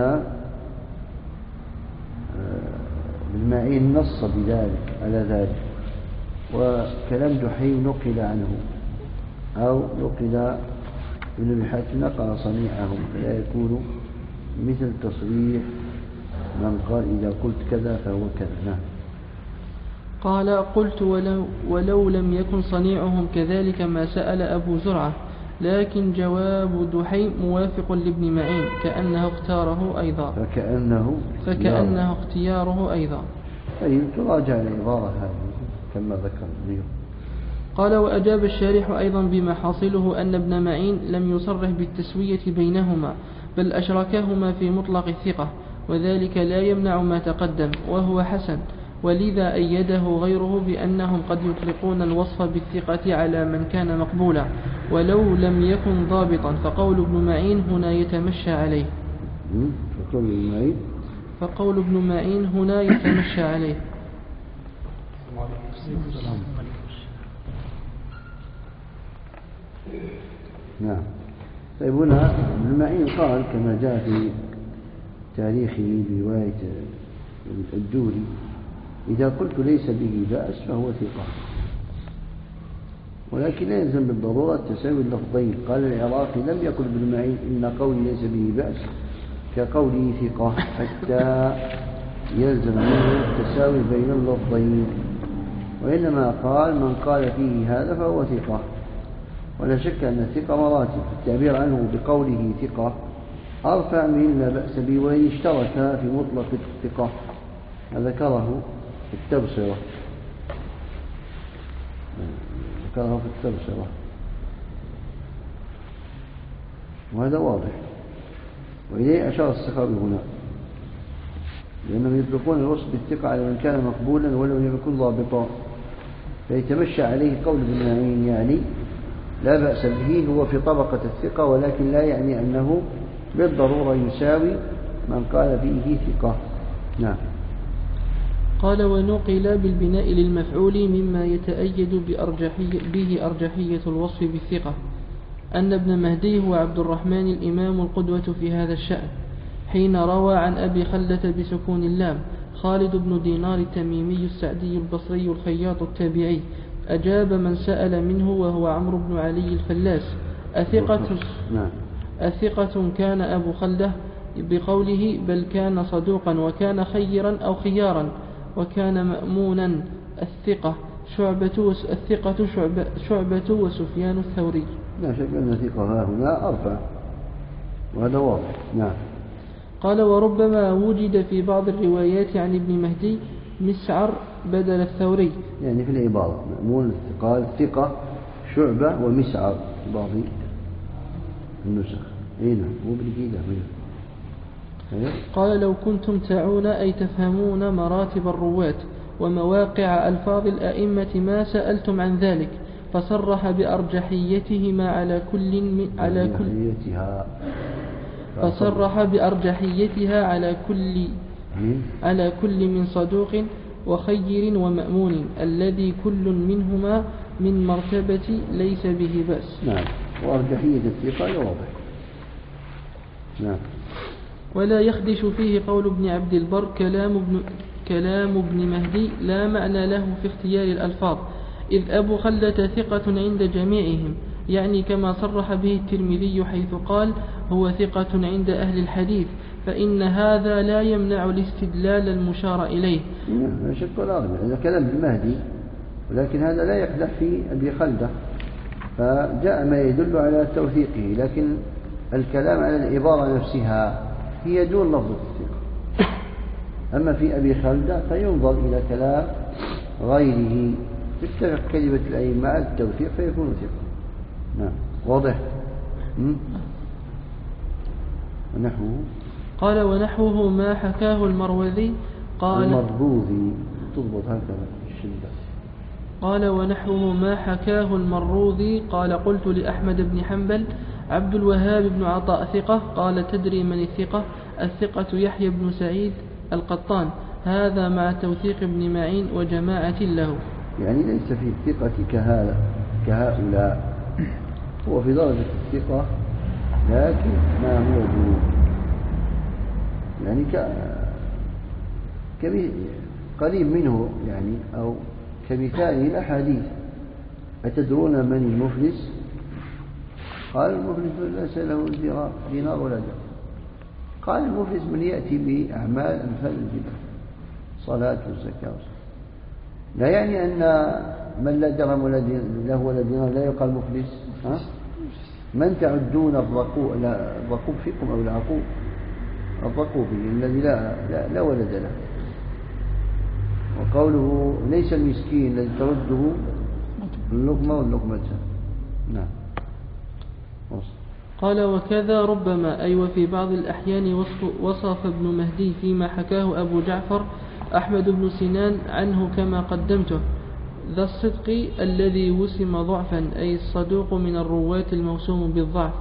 B: ابن معين نص بذلك على ذلك، وكلام دحيم نقل عنه أو نقل ابن أبي حاتم نقل صنيعهم، فلا يكون مثل تصريح من قال إذا قلت كذا فهو كذا.
A: قال قلت ولو لم يكن صنيعهم كذلك ما سأل أبو زرعة، لكن جواب دحيم موافق لابن معين كأنه اختاره أيضا فكأنه اختياره أيضا.
B: أي تراجع العبارة هذه كما ذكر اليوم.
A: قال وأجاب الشارح أيضا بما حاصله أن ابن معين لم يصرح بالتسوية بينهما، بل أشركهما في مطلق الثقة، وذلك لا يمنع ما تقدم وهو حسن، ولذا أيده غيره بأنهم قد يطلقون الوصف بالثقة على من كان مقبولا ولو لم يكن ضابطا، فقول ابن معين هنا يتمشى عليه. فقول ابن معين هنا يتمشى عليه.
B: نعم. طيب هنا ابن معين قال كما جاء في تاريخه برواية الدوري: إذا قلت ليس به بأس فهو ثقة، ولكن لا يلزم بالضرورة تساوي اللفظين. قال العراقي: لم يقل ابن معين إن قولي ليس به بأس كقوله ثقة حتى يلزم منه التساوي بين اللفظين، وإنما قال من قال فيه هذا فهو ثقة. ولا شك أن الثقة مراتب، التعبير عنه بقوله ثقة أرفع من لا بأس به، وإن اشترك في مطلق الثقة ذكره في التبصرة. وهذا واضح، وإليه أشار السخاوي هنا، لأنهم يطلقون الوصف بالثقة على من كان مقبولا ولو لم يكن ضابطا، فيتمشى عليه قول ابن معين يعني لا بأس به هو في طبقة الثقة، ولكن لا يعني أنه بالضرورة يساوي من قال فيه ثقة. نعم.
A: قال: ونقل بالبناء للمفعول مما يتأيد به أرجحية الوصف بالثقة أن ابن مهدي هو عبد الرحمن الإمام القدوة في هذا الشأن، حين روى عن أبي خلة بسكون اللام خالد بن دينار التميمي السعدي البصري الخياط التابعي، أجاب من سأل منه وهو عمرو بن علي الفلاس: أثقة كان أبو خلة؟ بقوله: بل كان صدوقا وكان خيرا أو خيارا وكان مأمونا. الثقة شعبة وسفيان الثوري.
B: لا شك أن الثقة هنا أرفع، وهذا واضح. نعم.
A: قال: وربما وجد في بعض الروايات عن ابن مهدي مسعر بدل الثوري،
B: يعني في العبارة مأمون قال ثقة شعبة ومسعر بعض النسخ. هنا مو بالكيدة.
A: قال: لو كنتم تعون أي تفهمون مراتب الرواة ومواقع ألفاظ الأئمة ما سألتم عن ذلك، فصرح بأرجحيتهما على كل من صدوق وخير ومأمون الذي كل منهما من مرتبة ليس به بأس.
B: نعم. وأرجحية الثقة واضح. نعم.
A: ولا يخدش فيه قول ابن عبد البر: كلام ابن مهدي لا معنى له في اختيار الألفاظ، إذ أبو خلة ثقة عند جميعهم، يعني كما صرح به الترمذي حيث قال: هو ثقة عند أهل الحديث، فإن هذا لا يمنع الاستدلال المشار إليه.
B: لا شك ولا ريب، هذا كلام ابن مهدي، ولكن هذا لا يقدح في أبي خلة، فجاء ما يدل على توثيقه، لكن الكلام على العبارة نفسها هي دون لفظ الثقة. أما في أبي خلدة فينظر إلى كلام غيره، تتفق كلمة الأئمة على التوثيق فيكون ثقة. نعم. واضح. ونحوه.
A: قال: ونحوه ما حكاه المروذي قال
B: المربوذي تضبط هكذا الشدة.
A: قال: ونحوه ما حكاه المروذي قال: قلت لأحمد بن حنبل: عبد الوهاب بن عطاء ثقة؟ قال: تدري من الثقة؟ الثقة يحيى بن سعيد القطان، هذا مع توثيق ابن معين وجماعة له.
B: يعني ليس في الثقة كهؤلاء، هو في درجة الثقة لكن ما هو دون، يعني قريب منه، يعني أو كمثال الأحاديث: أتدرون من المفلس؟ قال: المفلس ليس له دينار ولا درهم. قال: المفلس من يأتي بأعمال أمثال الجبال، صلاة وزكاة. لا يعني أن من لا درهم له ولا دينار لا يقال مفلس. من تعدون الرقوب فيكم أو العقوب؟ الرقوبي الذي لا ولد له. وقوله: ليس المسكين الذي ترده اللقمة واللقمتان. نعم.
A: قال وكذا ربما أي وفي بعض الأحيان وصف ابن مهدي فيما حكاه أبو جعفر أحمد بن سنان عنه كما قدمته ذا الصدق الذي وسم ضعفا أي الصدوق من الرواة الموسوم بالضعف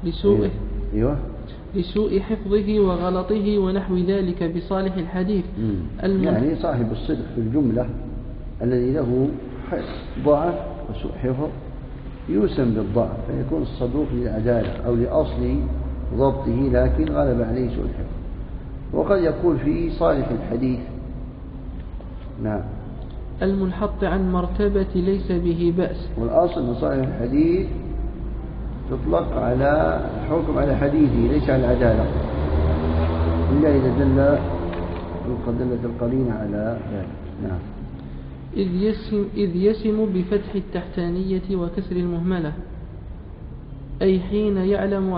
A: لسوء حفظه وغلطه ونحو ذلك بصالح الحديث
B: يعني صاحب الصدق في الجملة الذي له ضعف وسوء حفظ يوسم بالضعف فيكون الصدوق للعدالة أو لأصل ضبطه لكن غلب عليه سوء الحفظ وقد يكون في صالح الحديث. نعم.
A: المنحط عن مرتبة ليس به بأس.
B: والأصل من صالح الحديث تطلق على الحكم على حديثه ليس على العدالة إلا إذا دلت القرينة على ذلك. نعم.
A: إذ يسم بفتح التحتانية وكسر المهملة أي حين يعلم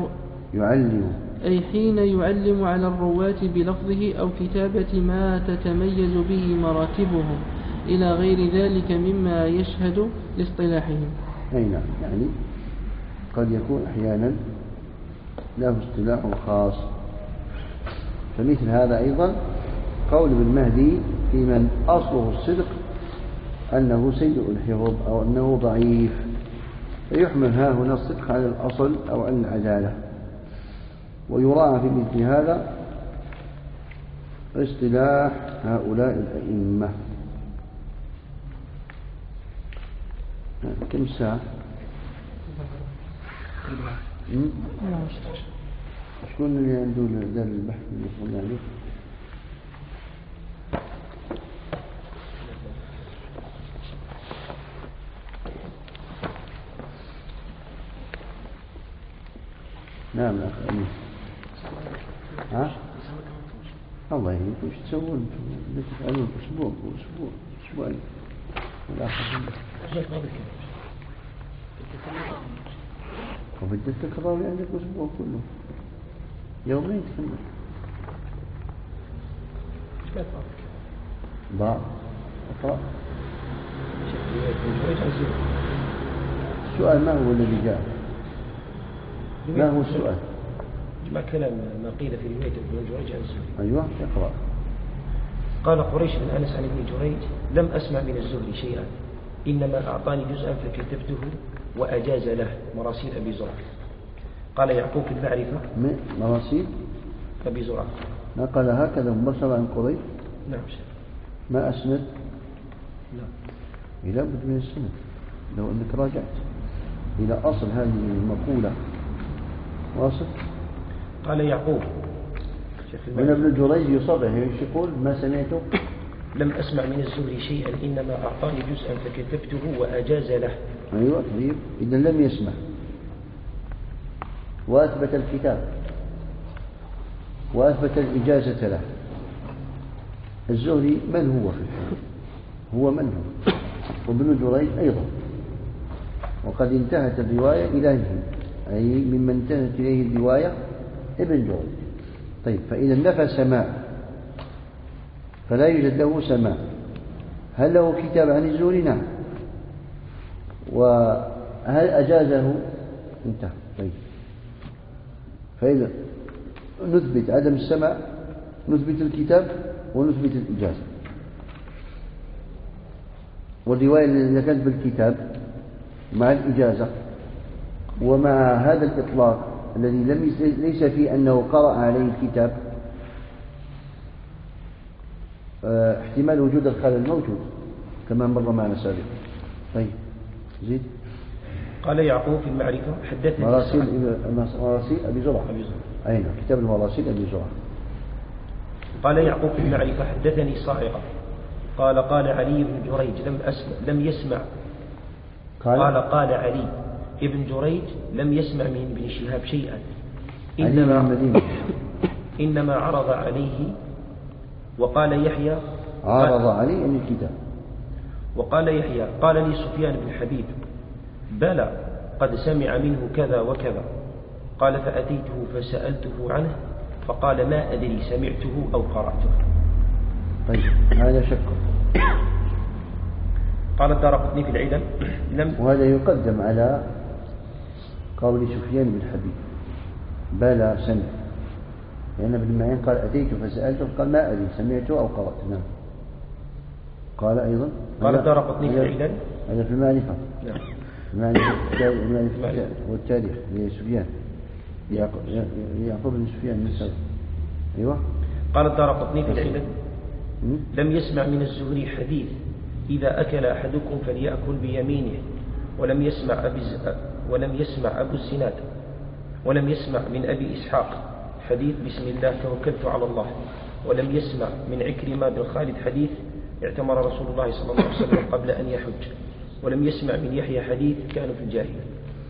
A: على الرواة بلفظه أو كتابة ما تتميز به مراتبهم إلى غير ذلك مما يشهد لاصطلاحهم.
B: أي نعم. يعني قد يكون أحيانا له اصطلاح خاص فمثل هذا أيضا قول ابن مهدي في من أصله الصدق أنه سيء الحفظ أو أنه ضعيف فيحمل ها هنا الصدق على الأصل أو على العدالة ويراعى في مثل هذا اصطلاح هؤلاء الأئمة. كم ساعة؟ شكون اللي عنده دار البحث اللي صلى عليه؟ نعم يا أخي أمين. ها؟ الله يهديك وش تسوون؟ اللي تفعلون أسبوعين والآخر وبدأت القضاوي عندك أسبوع كله يومين تكمل ضاع اقرأ. السؤال ما هو الذي جاء؟ ما هو السؤال؟
C: جمع كلام ما قيل في رواية ابن جريج عن الزهري.
B: أيوة اقرأ.
C: قال قريش بن أنس عن ابن جريج لم أسمع من الزهري شيئا إنما أعطاني جزءا فكتبته وأجاز له مراسيل أبي زرع. قال يعقوب في المعرفة
B: مراسيل
C: أبي زرع
B: ما قال هكذا مباشرة عن قريش.
C: نعم شيخ.
B: ما أسند
C: لا
B: لا بد من السند لو أنك راجعت إلى أصل هذه المقولة واصل.
C: قال يعقوب
B: من ابن جريج يصرح يقول ما سمعته
C: لم أسمع من الزهري شيئا إنما أعطاني جزءا فكتبته وأجاز له.
B: أيوة طيب إذا لم يسمع وأثبت الكتاب وأثبت الإجازة له. الزهري من هو في الحديث؟ هو من هو؟ وابن جريج أيضا وقد انتهت الرواية إليه أي ممن انتهت إليه الرواية ابن جريج. طيب فإذا نفى سماع فلا يوجد له سماع. هل له كتاب عن الزهري؟ نعم. وهل أجازه؟ انتهى. طيب فإذا نثبت عدم السماع نثبت الكتاب ونثبت الإجازة. والرواية اللي كانت بالكتاب مع الإجازة ومع هذا الإطلاق الذي ليس فيه أنه قرأ عليه الكتاب احتمال وجود الخلل موجود كما مر معنا سابقا. طيب زيد.
C: قال يعقوب في المعرفة حدثني
B: مراسيل أبي زرع. أين كتاب المراسيل أبي زرع.
C: قال يعقوب في المعرفة حدثني صاعقة قال علي بن جريج لم يسمع. قال علي ابن جريج لم يسمع من ابن شهاب شيئا إنما عرض عليه. وقال يحيى
B: عرض عليه أن الكتاب.
C: وقال يحيى قال لي سفيان بن حبيب بلى قد سمع منه كذا وكذا. قال فأتيته فسألته عنه فقال ما أدري سمعته أو قرأته.
B: طيب هذا شك.
C: قال الدارقطني في العلل
B: وهذا يقدم على قول سفيان بن حبيب بلى سمع، لأن ابن معين قال أتيت فسألته قال ما أدري سمعته أو قرأت. نعم. قال أيضا
C: قال الدارقطني في العلل
B: هذا في المعرفة.
C: نعم.
B: المعرفة والتاريخ لسفيان يعقوب بن سفيان من سبب. أيوة.
C: قال الدارقطني في العلل لم يسمع من الزهري حديث إذا أكل أحدكم فليأكل بيمينه، ولم يسمع أبو الزناد ولم يسمع من أبي إسحاق حديث بسم الله توكلت على الله، ولم يسمع من عكرمة بن خالد حديث اعتمر رسول الله صلى الله عليه وسلم قبل أن يحج، ولم يسمع من يحيى حديث كانوا في الجاهلية.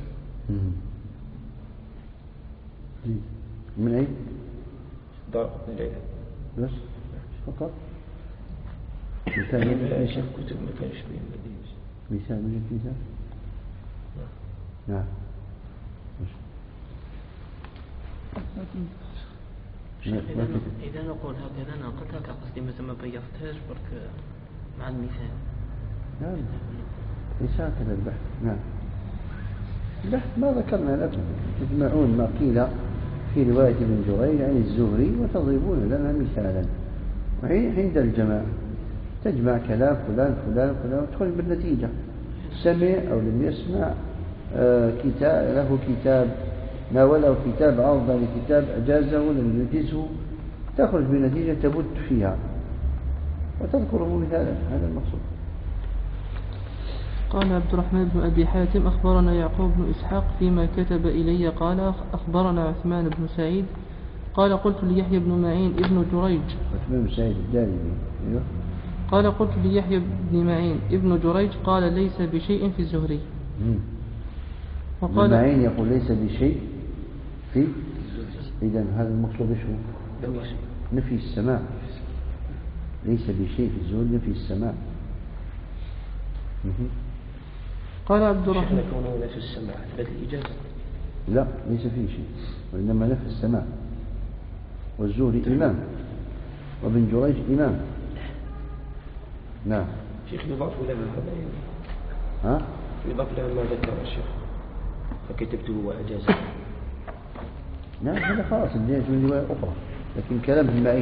B: من أي؟
C: دارقطني العلل
B: بس فقط.
C: مثال كتب ما كانش بين
B: مثال من الكتاب. نعم.
A: إذا نقول هكذا أنا قلت هكا قصدي ما بيضتهاش برك مع المثال.
B: نعم. ليس هكذا البحث. نعم. البحث ما ذكرنا لكم تجمعون ما قيل في رواية ابن جريج عن الزهري وتضربون لنا مثالا، وعند الجماعة تجمع كلام فلان فلان فلان وتخرج بالنتيجة. سمع أو لم يسمع، كتاب له كتاب ناوله كتاب عرض لكتاب أجازه ولم يجزه، تخرج بنتيجة تبت فيها وتذكره مثالا. هذا المقصود.
A: قال عبد الرحمن بن أبي حاتم أخبرنا يعقوب بن إسحاق فيما كتب إلي قال أخبرنا عثمان بن سعيد قال قلت ليحيى بن معين ابن جريج.
B: عثمان بن سعيد الدارمي. أيوه.
A: قال قلت ليحيى بن معين ابن جريج قال ليس بشيء في الزهري.
B: وقال معين يقول ليس بشيء في. إذن هذا المقصود شو؟ نفي السماع. ليس بشيء في الزهري نفي السماع.
A: قال عبد الرحمن
C: كونه نفي السماع إثبات الإجازة.
B: لا ليس فيه شيء، وإنما نفي السماع. والزهري إمام وابن جريج إمام. نعم.
C: شيخ يضاف لنا هذا
B: ها؟
C: يضاف لنا ما ذكر الشيخ فكتبته وأجازه.
B: نعم هذا خلاص الجهاز من رواية أخرى، لكن كلام ابن معين.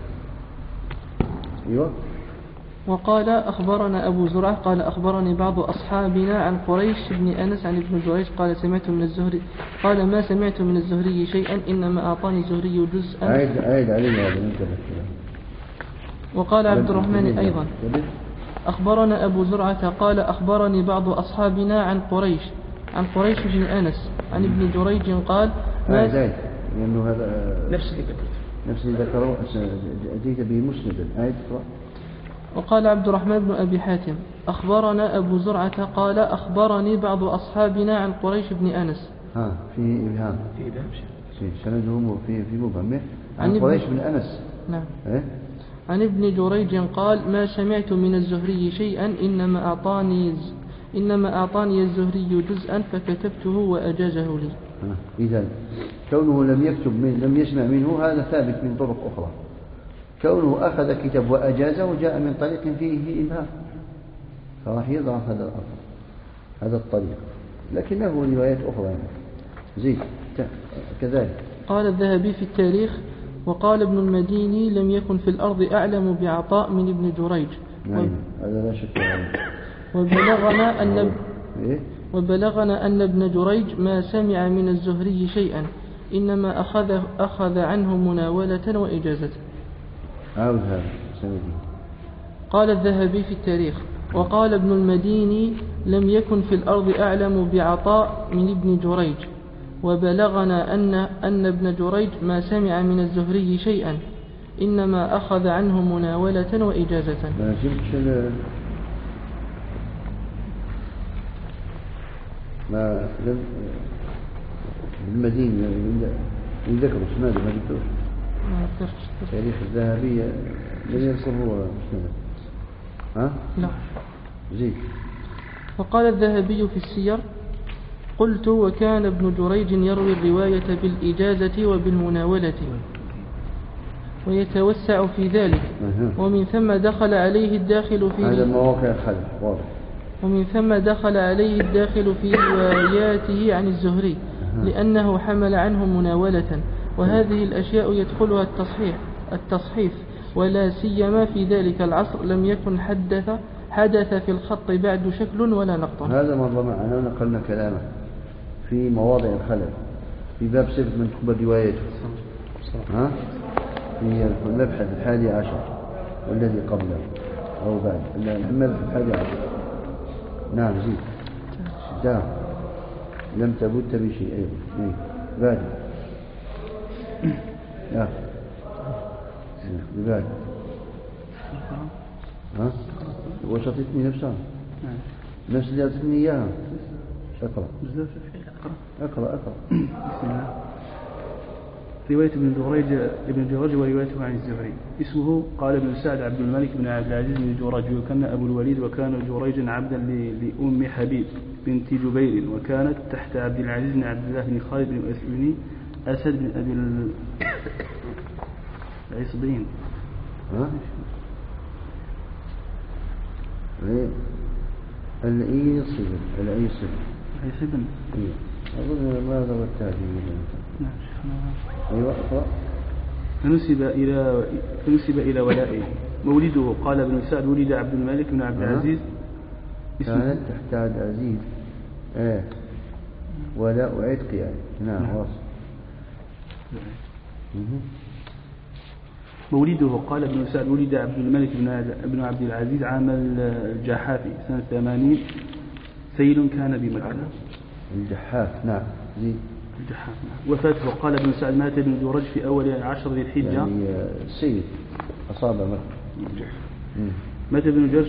B: أيوه.
A: وقال أخبرنا أبو زرعة قال أخبرني بعض أصحابنا عن قريش بن أنس عن ابن جريج قال سمعت من الزهري قال ما سمعت من الزهري شيئا إنما أعطاني الزهري جزءا.
B: عيد عليه هذا من
A: وقال عبد الرحمن أيضا أخبرنا أبو زرعة قال أخبرني بعض أصحابنا عن قريش بن أنس عن ابن جريج قال ما
B: لأنه هذا نفس اللي ذكره أتيت به مسندا. عيد.
A: وقال عبد الرحمن بن أبي حاتم أخبرنا أبو زرعة قال أخبرني بعض أصحابنا عن قريش بن أنس.
B: في إبهام في سنده في مبهم عن قريش بن أنس.
A: نعم. عن ابن جريج قال ما سمعت من الزهري شيئا إنما أعطاني الزهري جزءا فكتبته وأجازه لي.
B: إذن كونه لم يسمع منه هذا ثابت من طرق أخرى. كونه أخذ كتاب وأجازه جاء من طريق فيه إبهام، فراح يضعف هذا الطريق، لكن له روايات أخرى يعني. زيد كذلك.
A: قال الذهبي في التاريخ وقال ابن المديني لم يكن في الأرض أعلم بعطاء من ابن جريج.
B: نعم هذا لا شك عليه.
A: وبلغنا أن ابن جريج ما سمع من الزهري شيئا إنما أخذ عنه مناولة وإجازة.
B: هذا سندي.
A: قال الذهبي في التاريخ وقال ابن المديني لم يكن في الأرض أعلم بعطاء من ابن جريج وبلغنا أن ابن جريج ما سمع من الزهري شيئا إنما أخذ عنه مناولة وإجازة.
B: ما جبتش ما المدينة من ذكر اسناده ما جبتوش. تاريخ الذهبي لم يذكره مسندا.
A: لا.
B: زيد.
A: وقال الذهبي في السير قلت وكان ابن جريج يروي الرواية بالإجازة وبالمناولة ويتوسع في ذلك ومن ثم دخل عليه الداخل في
B: هذا مواقع الخلف واضح.
A: ومن ثم دخل عليه الداخل في رواياته عن الزهري لأنه حمل عنه مناولة، وهذه الأشياء يدخلها التصحيف، ولا سيما في ذلك العصر لم يكن حدث في الخط بعد شكل ولا نقط.
B: هذا مر معنا ونقلنا كلامه في مواضع الخلل في باب صفة من تقبل روايته في المبحث 11 والذي قبله أو بعد المبحث 11. نعم زيد دام لم تبت بشيء أيضا بعد بعد وشطتني نفسها نفس اللي أعطتني إياها. أقرأ أقرأ بسم الله.
E: رواية ابن جريج وروايته عن الزهري. اسمه قال ابن سعد عبد الملك بن عبد العزيز بن جريج، وكان أبو الوليد، وكان جريجا عبدا لأم حبيب بنت جبير، وكانت تحت عبد العزيز بن عبد الله بن خالد بن أسد بن أبي العصبين.
B: العيصب أظن ماذا والتعديل.
E: نعم.
B: أيوة أقرأ.
E: فنسب إلى ولائه. مولده قال ابن سعد ولد عبد الملك بن عبد العزيز.
B: كانت تحت عبد العزيز ولاء عتق يعني. نعم واصل.
E: مولده قال ابن سعد ولد عبد الملك بن عبد العزيز عام الجحافي سنة 80. سيل كان بمكة.
B: الجحاف نعم زين.
E: الجحاف نعم. وفاته قال ابن سعد مات ابن جريج في أول 10 ذي الحجة.
B: يعني سيل أصاب مكة.
E: مات ابن جريج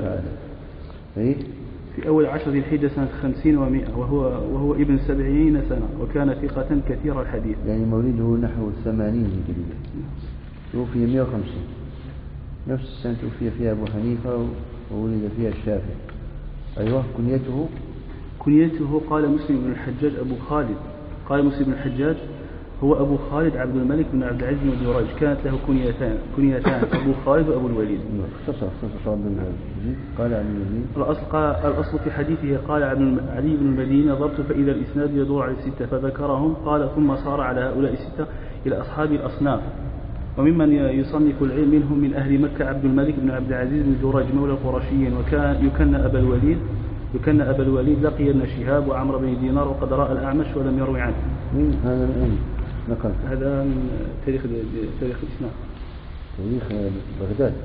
E: في أول 10 ذي الحجة سنة 50 و100، وهو ابن 70 سنة، وكان ثقة كثير الحديث.
B: يعني مولده نحو 80 هجرية. توفي 150 نفس السنة توفي فيها أبو حنيفة وولد فيها الشافعي. أيوة. كنيته قال مسلم بن الحجاج أبو خالد. قال مسلم بن الحجاج هو أبو خالد عبد الملك بن عبد العزيز بن جريج، كانت له كنيتان أبو خالد وأبو الوليد. اختصر قال عن الوليد. الأصل في حديثه قال علي بن المديني نظرت فإذا الإسناد يدور على 6 فذكرهم، قال ثم صار على هؤلاء 6 إلى أصحاب الأصناف. وممن يصنف العلم منهم من أهل مكة عبد الملك بن عبد العزيز بن جريج مولى القرشيين، وكان يكن أبا الوليد لقي ابن شهاب وعمر بن دينار، وقد رأى الأعمش ولم يروي عنه. هذا من نقل.
E: هذا من تاريخ الإسلام.
B: تاريخ بغداد.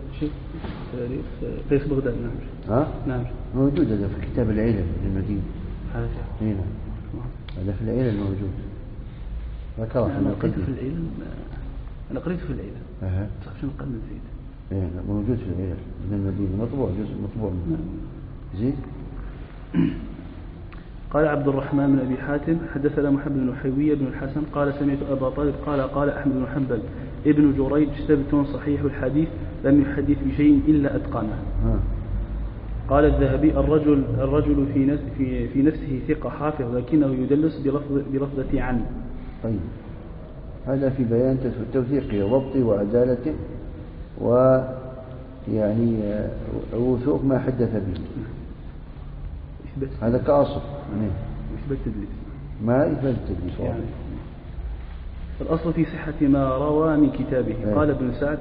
E: تاريخ بغداد نعم.
B: نعم موجود هذا في كتاب العلل للمدينة. هنا هذا في العلل موجود. ذكره في
E: العلل. أنا قريت في العلل. صح شنو قال زيد؟
B: موجود في العلل من المدينة، مطبوع جزء مطبوع منه. زيد.
E: قال عبد الرحمن بن أبي حاتم حدثنا محمد بن حيوية بن الحسن قال سمعت أبا طالب قال أحمد بن حنبل ابن جريج ثبت صحيح الحديث لم يحدث بشيء إلا أتقنه. قال الذهبي الرجل في نفسه ثقة حافظ لكنه يدلس بلفظة عنه.
B: طيب هذا في بيان توثيقه وضبطه وعدالته ويعني وثوق ما حدث به. هذا كأصل
E: يثبت التدليس
B: ما يثبت التدليس يعني.
E: الأصل في صحة ما روى من كتابه. قال ابن سعد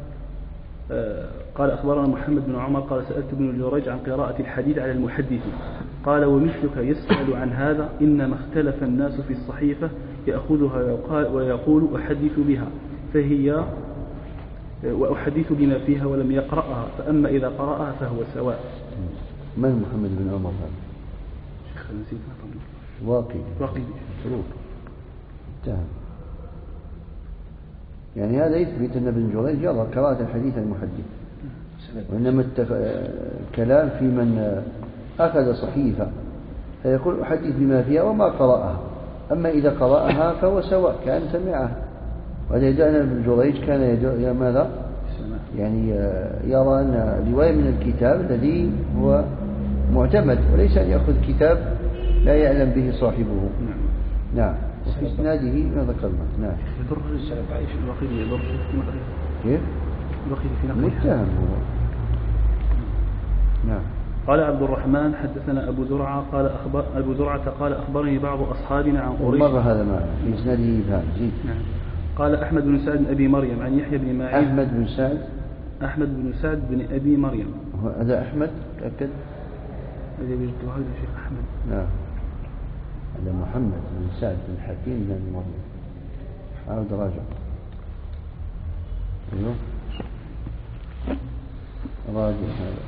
E: قال أخبرنا محمد بن عمر قال سألت ابن جريج عن قراءة الحديث على المحدث، قال ومثلك يسأل عن هذا، إنما اختلف الناس في الصحيفة يأخذها ويقول أحدث بها فهي وأحدث بما فيها ولم يقرأها، فأما إذا قرأها فهو سواء.
B: من محمد بن عمر هذا؟
E: شيخ نسيت
B: واقي شروط اتهم. يعني هذا يثبت أن ابن جريج يرى قراءة الحديث المحدث، وإنما الكلام في من أخذ صحيفة فيقول أحدث بما فيها وما قرأها، أما إذا قرأها فهو سواء كان سمعها. وهذا يدعي أن ابن جريج كان يدعي ماذا؟ يعني يرى أن الرواية من الكتاب الذي هو معتمد، وليس أن يأخذ كتاب لا يعلم به صاحبه. نعم. وفي إسناده ما ذكرنا. نعم.
E: يضر السلف عايش الوقيد يضر في نقله.
B: كيف؟
E: الوقيد في نقله.
B: متهم هو. نعم.
E: قال عبد الرحمن حدثنا أبو زرعة قال أخبرني بعض أصحابنا عن قريش.
B: مر هذا معنا في إسناده إبهام.
E: نعم. قال أحمد بن سعد بن أبي مريم عن يحيى بن معين.
B: أحمد بن سعد
E: بن أبي مريم.
B: هذا أحمد تأكد؟
E: هذا شيخ أحمد.
B: نعم. هذا محمد بن سعد بن حكيم بن أبي مريم. عاود راجع. أيوه. راجع هذا.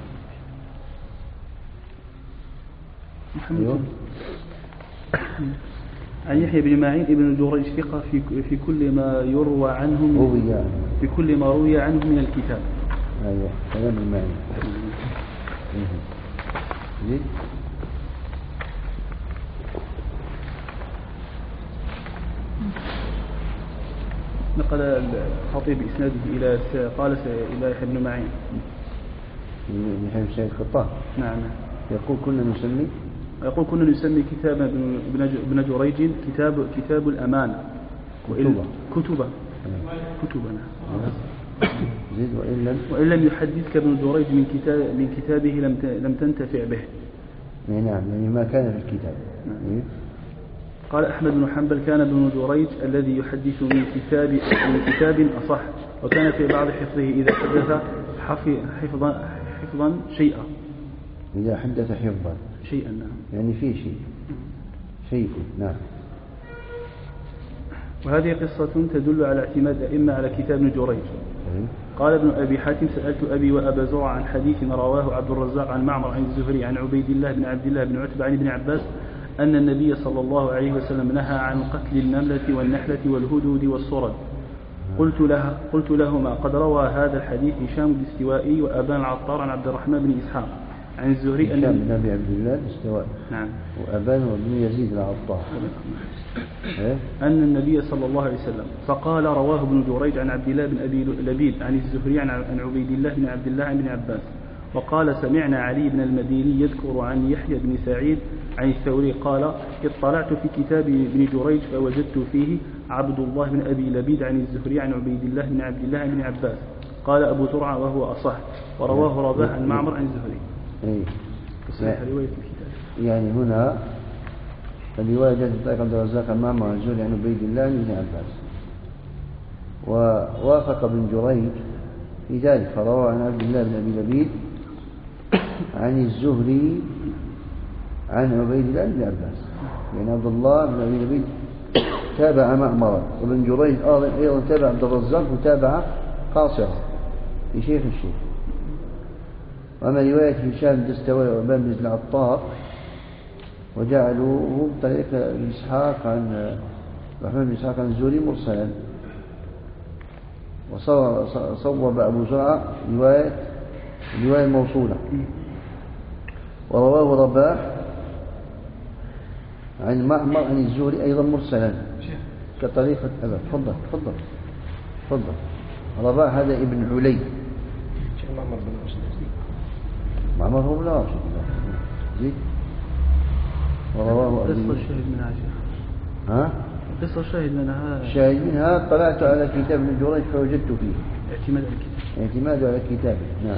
E: أيوه. عن يحيى بن معين ابن جريج ثقة في كل ما يروى عنه في كل ما روي عنه من الكتاب.
B: أيوه كلام المعين. زيد. نقل الخطيب إسناده إلى يحيى بن معين. يحيى بن سعيد القطان.
E: نعم.
B: يقول كنا نسمي
E: كتاب ابن جريج كتاب الأمانة. كتبنا.
B: زيد
E: وإن لم يحدثك ابن جريج من كتابه لم تنتفع به.
B: نعم يعني ما كان في الكتاب.
E: نعم. قال أحمد بن حنبل كان ابن جريج الذي يحدث من كتاب أصح، وكان في بعض حفظه إذا حدث حفظا شيئا.
B: إذا حدث حفظا
E: شيئا. نعم.
B: يعني في شيء. نعم.
E: وهذه قصة تدل على اعتماد الأئمة على كتاب ابن جريج. قال ابن أبي حاتم سألت أبي وأبا زرع عن حديث رواه عبد الرزاق عن معمر عن الزهري عن عبيد الله بن عبد الله بن عتبة عن ابن عباس أن النبي صلى الله عليه وسلم نهى عن قتل النملة والنحلة والهدود والصرد. قلت لهما قد روى هذا الحديث هشام الاستوائي وأبان العطار عن عبد الرحمن بن إسحاق عن الزهري
B: هشام بن أبي عبد الله الاستوائي.
E: نعم.
B: وأبان بن يزيد العطار
E: أن النبي صلى الله عليه وسلم فقال رواه ابن جريج عن عبد الله بن أبي لبيد عن الزهري عن عبيد الله بن عبد الله عن ابن عباس. وقال سمعنا علي بن المديني يذكر عن يحيى بن سعيد عن الثوري قال اطلعت في كتاب ابن جريج فوجدت فيه عبد الله بن أبي لبيد عن الزهري عن عبيد الله بن عبد الله عن ابن عباس. قال أبو زرعة وهو أصح ورواه رباح عن معمر عن الزهري. رواية الكتاب.
B: يعني هنا الرواية جاءت بطريق عبد الرزاق عن معمر عن الزهري عن عبيد الله بن عباس، ووافق ابن جريج في ذلك فروى عن عبد الله بن أبي لبيد عن الزهري عن عبيد الله بن عباس. يعني عبد الله بن أبي لبيد تابع معمرا، وابن جريج أيضا تابع عبد الرزاق وتابع قاصرا في شيخ الشيخ. وأما رواية هشام الدستوائي وأبان بن العطار وجعلوه بطريق إسحاق عن الرحمن بن إسحاق عن الزهري مرسلا. وصوب أبو زرعة رواية موصولة. ورواه رباح عن معمر عن الزهري أيضا مرسلا كطريقة أبا. تفضل. رباح هذا ابن علي. معمر هو بن راشد. زيد. ورواه
E: قصة الشاهد منها شيخ. قصة الشاهد
B: منها طلعت على كتاب ابن جريج فوجدت فيه اعتماد على كتابه. نعم.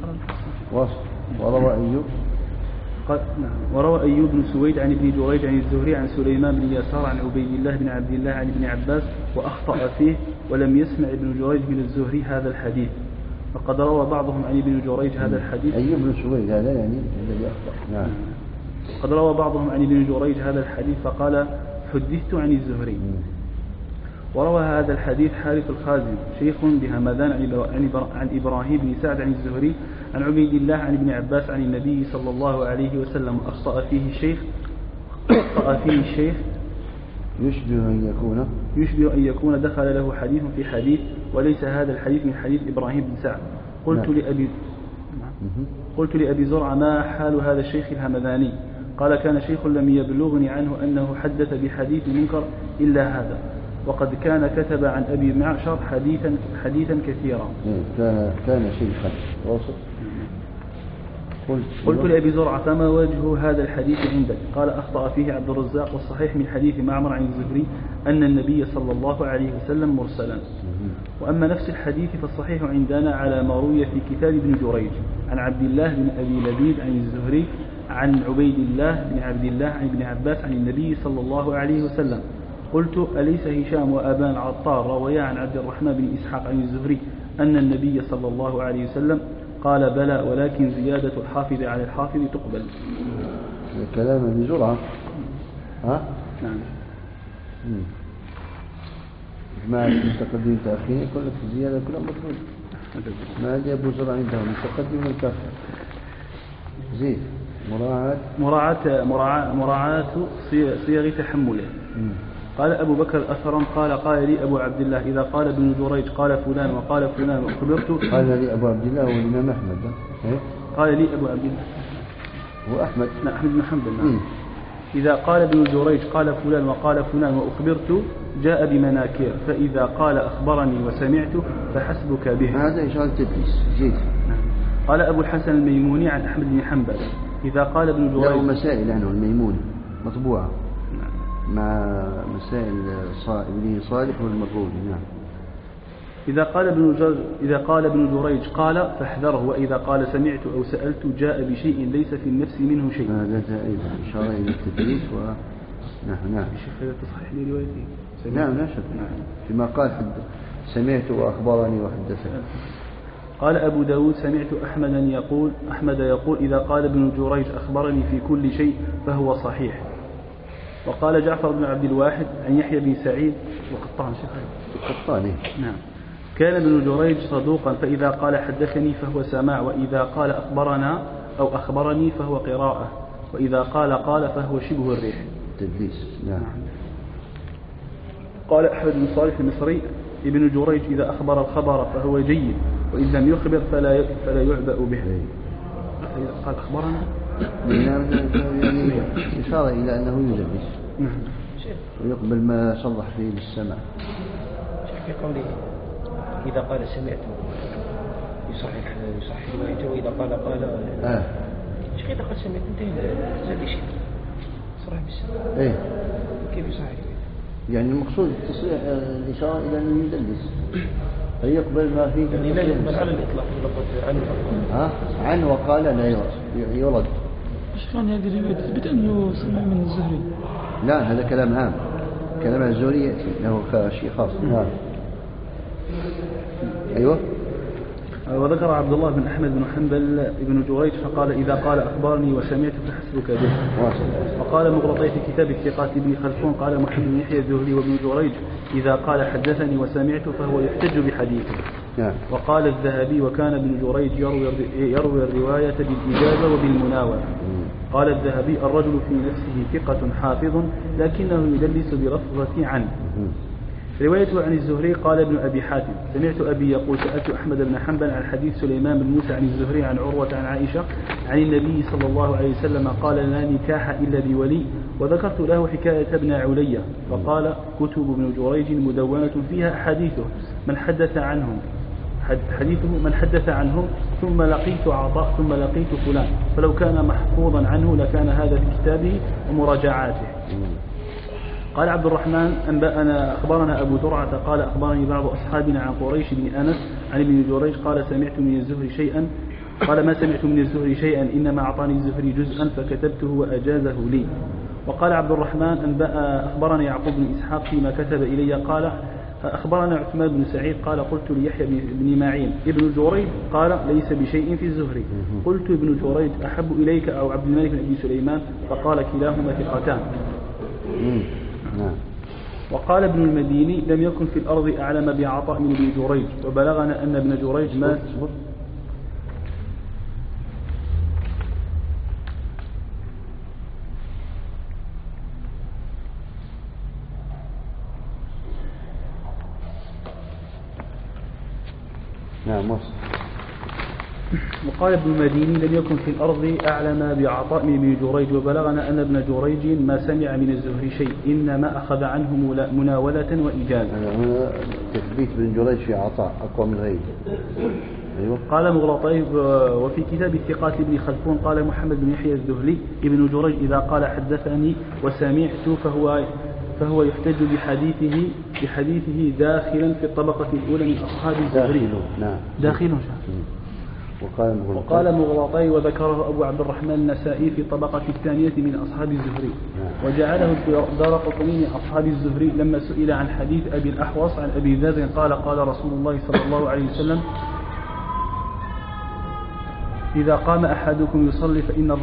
E: وروى أيوب بن سويد عن ابن جريج عن الزهري عن سليمان بن يسار عن عبيد الله بن عبد الله عن ابن عباس وأخطأ فيه ولم يسمع ابن جريج من الزهري هذا الحديث. وقد روى بعضهم عن ابن جريج هذا الحديث.
B: أيوب بن سويد هذا يعني الذي أخطأ. نعم.
E: قد روى بعضهم عن ابن جريج هذا الحديث فقال حدثت عن الزهري. وروى هذا الحديث حارث الخازن شيخ بهمذان عن إبراهيم بن سعد عن الزهري عن عبيد الله عن ابن عباس عن النبي صلى الله عليه وسلم أخطأ فيه الشيخ يشبه أن يكون دخل له حديث في حديث وليس هذا الحديث من حديث إبراهيم بن سعد. قلت لأبي زرع ما حال هذا الشيخ الهمذاني؟ قال كان شيخ لم يبلغني عنه أنه حدث بحديث منكر إلا هذا، وقد كان كتب عن أبي معشر حديثا كثيرا.
B: كان شيخا واصل.
E: قلت لأبي زرعة فما وجه هذا الحديث عندك؟ قال أخطأ فيه عبد الرزاق، والصحيح من حديث معمر عن الزهري أن النبي صلى الله عليه وسلم مرسلا. وأما نفس الحديث فالصحيح عندنا على ما روي في كتاب ابن جريج عن عبد الله بن أبي لبيد عن الزهري عن عبيد الله بن عبد الله عن ابن عباس عن النبي صلى الله عليه وسلم. قلت أليس هشام وأبان عطار رويا عن عبد الرحمن بن إسحاق عن الزهري أن النبي صلى الله عليه وسلم؟ قال بلى، ولكن زيادة الحافظ على الحافظ تقبل.
B: كلام بزرعة. ها؟
E: نعم.
B: ما متقدم تأخير يقول لك الزيادة كلها مطلوب. ما عندي أبو زرعة عنده متقدم والتأخير. زين.
E: مراعاة صيغ تحمله. قال أبو بكر الأثرم قال لي أبو عبد الله إذا قال ابن جريج قال فلان وقال فلان وأخبرت.
B: قال لي أبو عبد الله والإمام أحمد.
E: قال لي أبو عبد الله
B: هو أحمد.
E: لا، أحمد بن حنبل. نعم. إذا قال ابن جريج قال فلان وقال فلان وأخبرت جاء بمناكير، فإذا قال أخبرني وسمعت فحسبك به.
B: هذا إشارة تدليس. زيد.
E: قال أبو الحسن الميموني عن أحمد بن حنبل إذا قال ابن جريج
B: له مسائل عنه الميموني مطبوعة مع مسائل ابن صالح والمقبول. نعم.
E: إذا قال ابن جريج قال فاحذره، وإذا قال سمعت أو سألت جاء بشيء ليس في النفس منه شيء.
B: هذا أيضا إشارة إلى التدليس نعم.
E: الشيخ هذا تصحيح لروايته.
B: نعم لا شك. فيما قال سمعت وأخبرني وحدثني.
E: قال أبو داود سمعت أحمد يقول إذا قال ابن جريج أخبرني في كل شيء فهو صحيح. وقال جعفر بن عبد الواحد عن يحيى بن سعيد وقطان
B: قطاني.
E: نعم. كان ابن جريج صدوقا، فإذا قال حدثني فهو سماع، وإذا قال أخبرنا أو أخبرني فهو قراءة، وإذا قال فهو شبه الريح.
B: تدليس. نعم.
E: قال أحمد بن صالح المصري ابن جريج إذا أخبر الخبر فهو جيد، وإن لم يخبر فلا يعبأ به. قال أخبرنا
B: يعني إشارة إلى أنه يدلس ويقبل ما صرح فيه بالسمع.
C: في قوله إذا قال سمعت يصحح روايته، وإذا قال شيخ إذا قال سمعت انتهى زاد شيء صرح بالسمع. كيف يصحح
B: يعني المقصود تصريح الإشارة إلى أنه يدلس فيقبل ما فيه.
C: يعني لا يقبل على الإطلاق عنه.
B: عنه وقال لا يرد.
D: شلون هذه الرواية تثبت أنه سمع من الزهري؟
B: لا، هذا كلام عام. كلام الزهري يأتي له شيء خاص. أيوة.
E: وذكر عبد الله بن أحمد بن حنبل ابن جريج فقال إذا قال أخبرني وسمعت فحسبك به. وقال مغرطي في كتاب الثقات ابن خلفون قال محمد بن يحيى الزهري وابن جريج إذا قال حدثني وسمعت فهو يحتج بحديثه. وقال الذهبي وكان ابن جريج يروي الرواية بالإجازة وبالمناولة. قال الذهبي الرجل في نفسه ثقة حافظ لكنه يدلس بلفظة عنه. روايته عن الزهري قال ابن أبي حاتم سمعت أبي يقول سألت أحمد بن حنبل عن حديث سليمان بن موسى عن الزهري عن عروة عن عائشة عن النبي صلى الله عليه وسلم قال لا نكاح إلا بولي، وذكرت له حكاية ابن علية فقال كتب ابن جريج مدونة فيها حديثه من حدث عنه ثم لقيت عطاء ثم لقيت فلان، فلو كان محفوظا عنه لكان هذا في كتابه ومراجعاته. قال عبد الرحمن أخبرنا أبو زرعة قال أخبرني بعض أصحابنا عن قريش بن أنس عن ابن جريج قال سمعت من الزهري شيئا، قال ما سمعت من الزهري شيئا إنما أعطاني الزهري جزءا فكتبته وأجازه لي. وقال عبد الرحمن أخبرنا يعقوب بن إسحاق فيما كتب إلي قال أخبرنا عثمان بن سعيد قال قلت ليحيى بن معين ابن جريج قال ليس بشيء في الزهري، قلت ابن جريج أحب إليك أو عبد الملك بن أبي سليمان، فقال كلاهما ثقتان. وقال ابن المديني لم يكن في الأرض أعلم بعطاء من ابن جريج، وبلغنا أن ابن جريج مات. وقال ابن المديني لم يكن في الأرض أعلم بعطاء من ابن جريج، وبلغنا أن ابن جريج ما سمع من الزهري شيء إنما أخذ عنه مناولة وإجازة.
B: هنا تثبيت ابن جريج في عطاء أقوى من غيره. أيوة.
E: قال مغلطي وفي كتاب الثقات ابن خلفون قال محمد بن يحيى الذهلي ابن جريج إذا قال حدثني وسمعت فهو يحتج بحديثه داخلا في الطبقة الأولى من أصحاب الزهري.
B: نعم.
E: داخل. وقال مغلطي وذكره أبو عبد الرحمن النسائي في الطبقة الثانية من أصحاب الزهري. وجعله الدارقطني من أصحاب الزهري لما سئل عن حديث أبي الأحوص عن أبي ذر قال رسول الله صلى الله عليه وسلم إذا قام أحدكم يصلي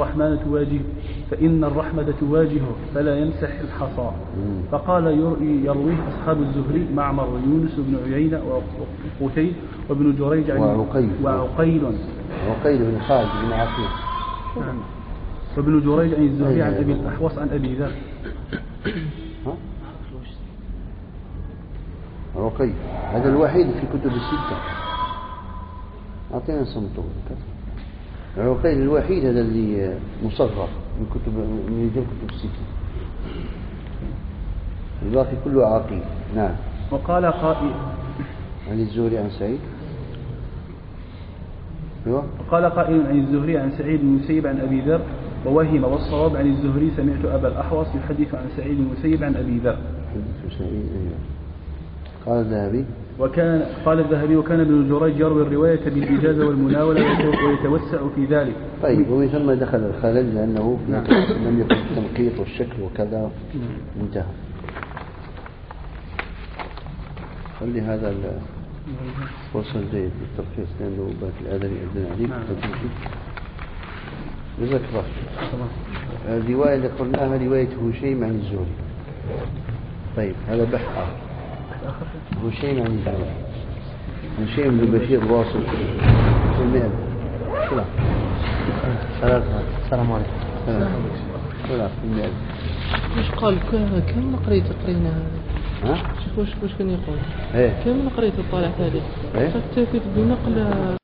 E: فإن الرحمة تواجهه فلا يمسح الحصى. فقال يرويه أصحاب الزهري معمر ويونس بن عيينة وقتيل وابن جريج وعقيل
B: بن خالد بن عقيل
E: وابن جريج عن الزهري عن أبي الأحوص عن أبي ذر.
B: عقيل هذا الوحيد في كتب الستة. أعطينا صمته. عقيل الوحيد هذا اللي مصغر من كتب الستة. الباقي كله عقيل. نعم.
E: وقال قائل
B: عن الزهري عن سعيد.
E: وقال قائل عن الزهري عن سعيد بن المسيب عن أبي ذر ووهم والصواب عن الزهري سمعت أبا الأحوص يحدث عن سعيد بن المسيب عن أبي ذر.
B: قال الذهبي
E: وكان ابن جريج يروي الرواية بالإجازة والمناولة ويتوسع في ذلك.
B: طيب ومن ثم دخل الخلل لأنه لم يكن التنقيط والشكل وكذا انتهى. خلي هذا الفرصة جيد للترخيص لأنه باقي الأذن يأذن عليك فتمشي. جزاك الله. الرواية اللي قلناها رواية هشيم عن الزهري. طيب هذا بحث آخر. هشيم عن الزهري. هشيم بن بشير واصل في المئة.
A: السلام عليكم.
B: في المئة.
A: وش قال كم قريت قرينا شوف وش كان يقول كم قريت الطالع هذه فكتبت بنقل